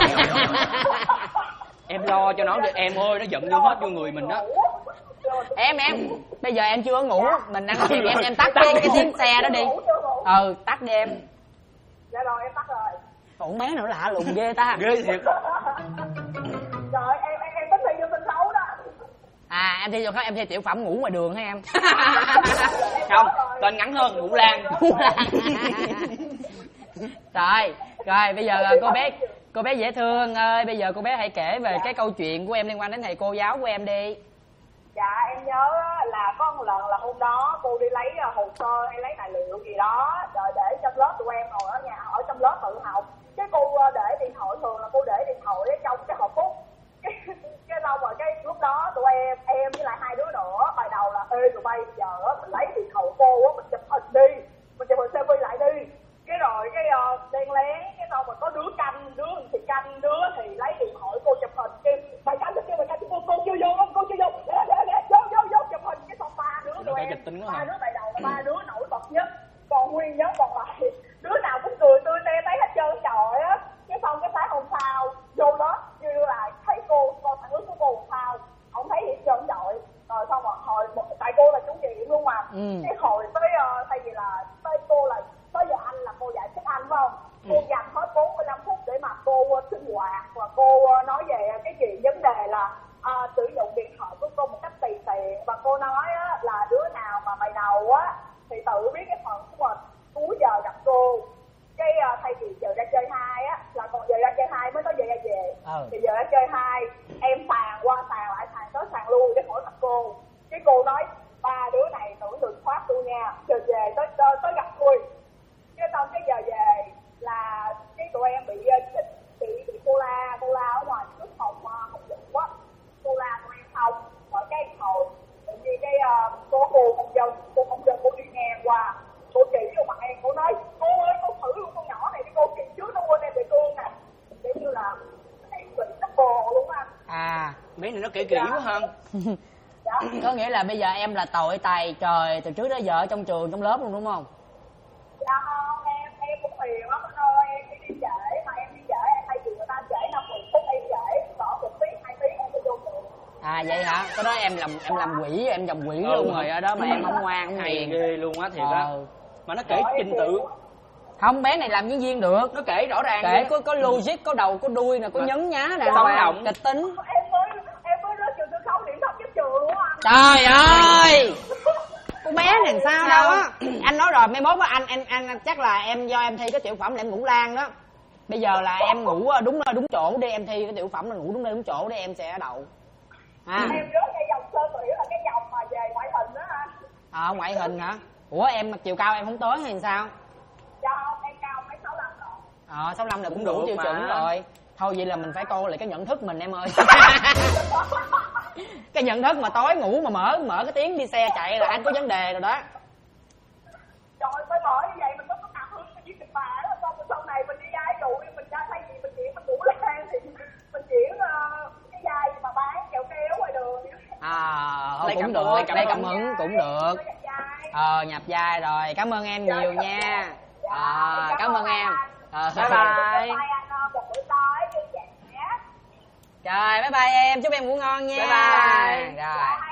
Em lo cho nó đi em ơi, nó giận vô hết vô người mình đó. Em bây giờ em chưa ngủ, mình đang em tắt cái tiếng xe đó đi. Tắt đi em. Dạ rồi em tắt rồi. Còn bé nữa lạ lùng ghê ta. Ghê thiệt. Trời em tính thi vô sân khấu đó. Em thi vô em thi tiểu phẩm ngủ ngoài đường hả em? Không, tên ngắn hơn, Ngủ Lan. Rồi bây giờ cô bé dễ thương ơi, bây giờ cô bé hãy kể về cái câu chuyện của em liên quan đến thầy cô giáo của em đi. Dạ em nhớ là có một lần là hôm đó cô đi lấy hồ sơ hay lấy tài liệu gì đó rồi để trong lớp tụi em ngồi ở nhà ở trong lớp tự học. Cái cô để điện thoại, thường là cô để điện thoại ở trong cái hộp bút. Cái xong rồi cái lúc đó tụi em với lại hai đứa nữa bài đầu là ê tụi bay bây giờ mình lấy điện thoại cô á, mình chụp hình đi, mình chụp hình selfie lại đi. Cái rồi cái đen lén, cái xong rồi có đứa canh, đứa thì lấy điện thoại cô chụp hình, cái mày canh cô chưa vô không, cô chưa vô, vô chụp hình. Cái xong ba đứa tụi em, ba đứa bài đầu là ba đứa nổi bật nhất, còn nguyên nhóm còn lại đứa nào cũng cười tươi te tấy hết trơn trời á. Cái xong cái sáng hôm sau vô lớp như là thấy cô phản ứng của cô làm sao không thấy gì trơn trời. Rồi xong rồi hồi tại cô là chủ nhiệm luôn mà. Cái hồi tới thay vì là tới cô là tới giờ anh là cô dạy tiếng Anh phải không? Cô dành hết 45 phút để mà cô sinh hoạt và cô nói về cái chuyện vấn đề là sử dụng điện thoại của cô một cách tùy tiện, và cô nói á, là đứa nào mà bài đầu á thì tự biết cái phần của mình, cuối giờ gặp cô. Cái thay vì giờ ra chơi 2 á là còn giờ ra chơi 2 mới có giờ ra về. Thì giờ ra chơi 2 em sàn qua sàn lại, sàn tới sàn lui để hỏi mặt cô. Cái cô nói ba đứa này tưởng được thoát tôi nha, giờ về tới gặp tôi. Cái xong cái giờ về là cái tụi em bị cô la ở ngoài trước phòng học vụ á, cô la tụi em không. Rồi cái hồi tự nhiên cái cô không dân cô đi ngang qua, cô chỉ vô mặt em, cô nói cô ơi cô thử luôn con nhỏ này đi, cô kỳ trước nó quên em bị cương nè, kiểu như là em bị nó bồ luôn anh. Mấy này nó kỹ quá hơn. Có nghĩa là bây giờ em là tội tài trời từ trước đến giờ ở trong trường, trong lớp luôn đúng không? Dạ không, em cũng hiền lắm anh ơi, em đi trễ mà em đi trễ thay vì người ta trễ 50 phút em trễ cỡ 1 tiếng 2 tiếng em mới vô trường. Vậy hả? Cái đó em làm quỷ, em làm quỷ luôn rồi ở đó mà em không ngoan, không hiền. Ghê luôn á thiệt á. Mà nó kể trình tự. Không, bé này làm diễn viên được, nó kể rõ ràng. Kể có logic, có đầu, có đuôi nè, có nhấn nhá nè, sống động, kịch tính. Em mới rớt trường sân khấu điểm thấp nhất trường luôn á. Trời ơi. Con bé này sao đâu á. Anh nói rồi, mai mốt á anh chắc là em do em thi cái tiểu phẩm là em ngủ Lan đó. Bây giờ là em ngủ đúng chỗ đi, em thi cái tiểu phẩm là ngủ đúng nơi đúng chỗ để em sẽ đậu. Em rớt ngay vòng sơ tuyển là cái vòng mà về ngoại hình đó anh. Ngoại hình hả? Ủa em chiều cao em không tới hay sao? Dạ không, em cao 1m65 rồi. 65 là cũng đủ tiêu chuẩn rồi. Thôi vậy là mình phải coi lại cái nhận thức mình em ơi. Cái nhận thức mà tối ngủ mà mở cái tiếng đi xe chạy là anh có vấn đề rồi đó. Trời ơi, mới mở như vậy mình có cảm hứng mình viết kịch bản, xong rồi sau này mình đi ai dụ mình ra thay vì mình chuyển mình ngủ Lan thì mình chuyển cái vai mà bán kẹo kéo ngoài đường. Lấy cảm hứng cũng được. Nhập vai rồi. Cảm ơn em nhiều nha. Cảm ơn em. Bye bye. Trời, bye bye em, chúc em ngủ ngon nha. Bye bye.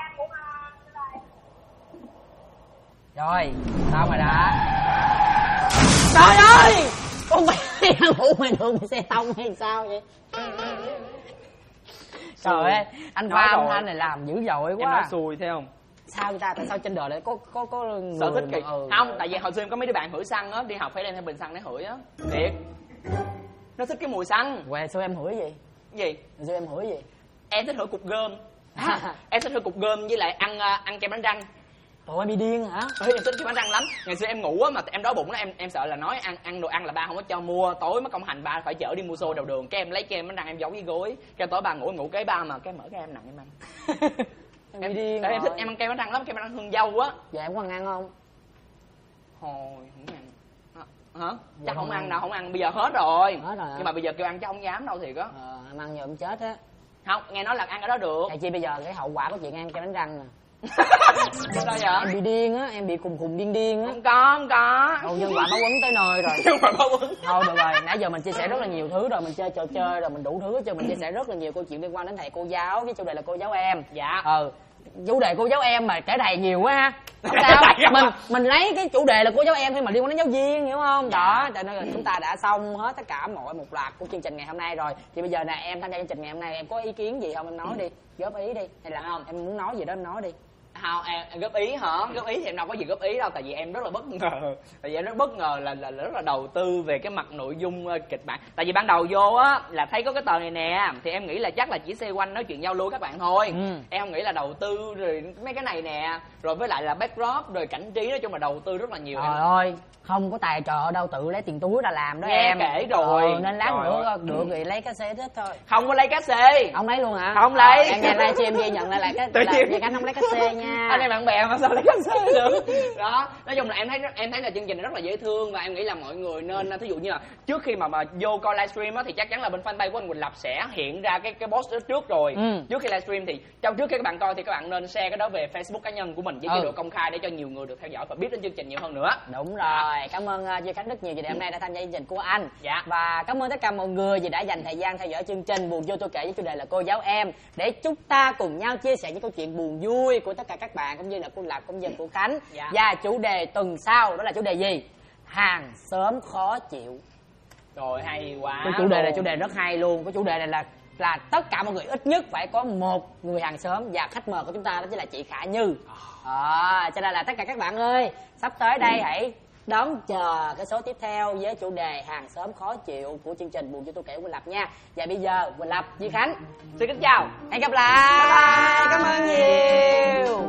Rồi, sao mà đã. Trời ơi, con bé ngủ ngoài đường xe tông hay sao vậy? Trời ơi, anh Khoa âm thanh này làm dữ dội quá. Em nói xui thấy không? Sao ta? Tại sao trên đời lại có người sở thích kì? Không, tại vì hồi xưa em có mấy đứa bạn hửi xăng á, đi học phải đem theo bình xăng để hửi á. Thiệt. Nó thích cái mùi xăng. Quê sao em hửi gì? Gì? Sao em hửi gì? Em thích hửi cục gôm. Em thích hửi cục gôm với lại ăn kem bánh răng. Trời ơi, bị điên hả? Em thích kem bánh răng lắm. Ngày xưa em ngủ á mà em đói bụng đó, em sợ là nói ăn đồ ăn là ba không có cho mua. Tối mất công hành ba phải chở đi mua xô đầu đường, cái em lấy kem bánh răng em giấu dưới gối. Cái tối ba ngủ cái ba mà cái mở cái em nặng em ăn. Em điên. Em thích em ăn kem bánh răng lắm, kem bánh răng hương dâu á. Dạ em có ăn không? Hồi không ăn. Hả? Chắc không ăn đâu, không ăn, bây giờ hết rồi. Hết rồi. Nhưng mà bây giờ kêu ăn chắc không dám đâu thiệt á. Em ăn giờ em chết á. Không, nghe nói là ăn ở đó được. Tại chi bây giờ cái hậu quả của chuyện ăn kem bánh răng nè. Sao vậy? Em bị điên á, em bị khùng điên á. Không có. Nhân quả báo ứng tới nơi rồi. Nhân quả báo ứng. Thôi được rồi, nãy giờ mình chia sẻ rất là nhiều thứ rồi, mình chơi trò chơi rồi, mình đủ thứ cho mình chia sẻ rất là nhiều câu chuyện liên quan đến thầy cô giáo, với chủ đề là cô giáo em. Dạ. Chủ đề cô giáo em mà kể đầy nhiều quá ha. Không sao, mình lấy cái chủ đề là cô giáo em thôi mà liên quan đến giáo viên, hiểu không? Đó, cho nên là chúng ta đã xong hết tất cả mọi một loạt của chương trình ngày hôm nay rồi. Thì bây giờ nè, em tham gia chương trình ngày hôm nay em có ý kiến gì không, em nói đi, góp ý đi, hay là không em muốn nói gì đó em nói đi. Không, em góp ý hả? Góp ý thì em đâu có gì góp ý đâu, tại vì em rất là bất ngờ. Tại vì em rất bất ngờ là rất là đầu tư về cái mặt nội dung kịch bản. Tại vì ban đầu vô á là thấy có cái tờ này nè, thì em nghĩ là chắc là chỉ xoay quanh nói chuyện giao lưu các bạn thôi. Em không nghĩ là đầu tư rồi mấy cái này nè, rồi với lại là backdrop rồi cảnh trí, nói chung là đầu tư rất là nhiều. Trời ơi, không có tài trợ ở đâu, tự lấy tiền túi ra làm đó. Nghe em kể rồi. Nên lát nữa được thì lấy cái xe hết thôi. Không có lấy cá xê. Không lấy luôn hả? Không lấy. Em nghe livestream ghi nhận lại cái Việt Anh không lấy cá xê nha. Anh em bạn bè mà sao lấy cá xê được. Đó, nói chung là em thấy là chương trình này rất là dễ thương, và em nghĩ là mọi người nên, thí dụ như là trước khi mà vô coi livestream á thì chắc chắn là bên fanpage của anh Quỳnh Lập sẽ hiện ra cái post đó trước rồi. Trước khi livestream thì trước khi các bạn coi thì các bạn nên share cái đó về Facebook cá nhân của mình với chế độ công khai để cho nhiều người được theo dõi và biết đến chương trình nhiều hơn nữa. Đúng rồi. Cảm ơn Duy Khánh rất nhiều vì hôm nay đã tham gia chương trình của anh. Dạ. Và cảm ơn tất cả mọi người vì đã dành thời gian theo dõi chương trình Buồn Vui Tôi Kể với chủ đề là cô giáo em, để chúng ta cùng nhau chia sẻ những câu chuyện buồn vui của tất cả các bạn, cũng như là cô Lập cũng như của Khánh. Dạ. Và chủ đề tuần sau đó là chủ đề gì? Hàng xóm khó chịu. Rồi, hay quá. Cái chủ đề này chủ đề rất hay luôn. Cái chủ đề này là tất cả mọi người ít nhất phải có một người hàng xóm, và khách mời của chúng ta đó chính là chị Khả Như. Cho nên là tất cả các bạn ơi, sắp tới đây hãy đón chờ cái số tiếp theo với chủ đề hàng xóm khó chịu của chương trình Buồn Vui Tôi Kể của Quỳnh Lập nha. Và bây giờ Quỳnh Lập, Duy Khánh xin kính chào, hẹn gặp lại. Cảm ơn nhiều.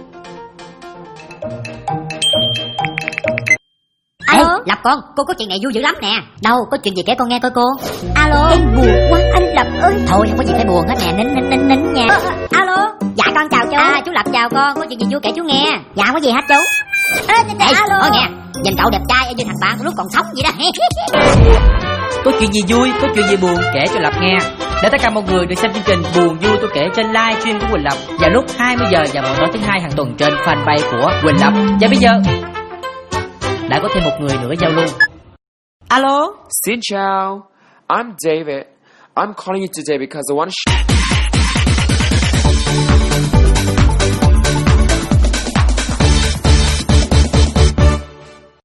Alo, Lập con, cô có chuyện này vui dữ lắm nè. Đâu, có chuyện gì kể con nghe coi cô. Alo, em buồn quá anh Lập ơi. Thôi không có gì phải buồn hết nè, nín nha. Alo, dạ con chào chú. Chú Lập chào con, có chuyện gì vui kể chú nghe. Dạ có gì hết chú. Alo, nói nghe, nhìn cậu đẹp trai như thằng bạn lúc còn sống vậy đó. Có chuyện gì vui, có chuyện gì buồn kể cho Lập nghe. Để tất cả mọi người được xem chương trình Buồn Vui Tôi Kể trên live stream của Quỳnh Lập vào lúc 20 giờ và mỗi tối thứ hai hàng tuần trên fanpage của Quỳnh Lập. Và bây giờ đã có thêm một người nữa giao lưu. Alo. Xin chào. I'm David. I'm calling you today because I want to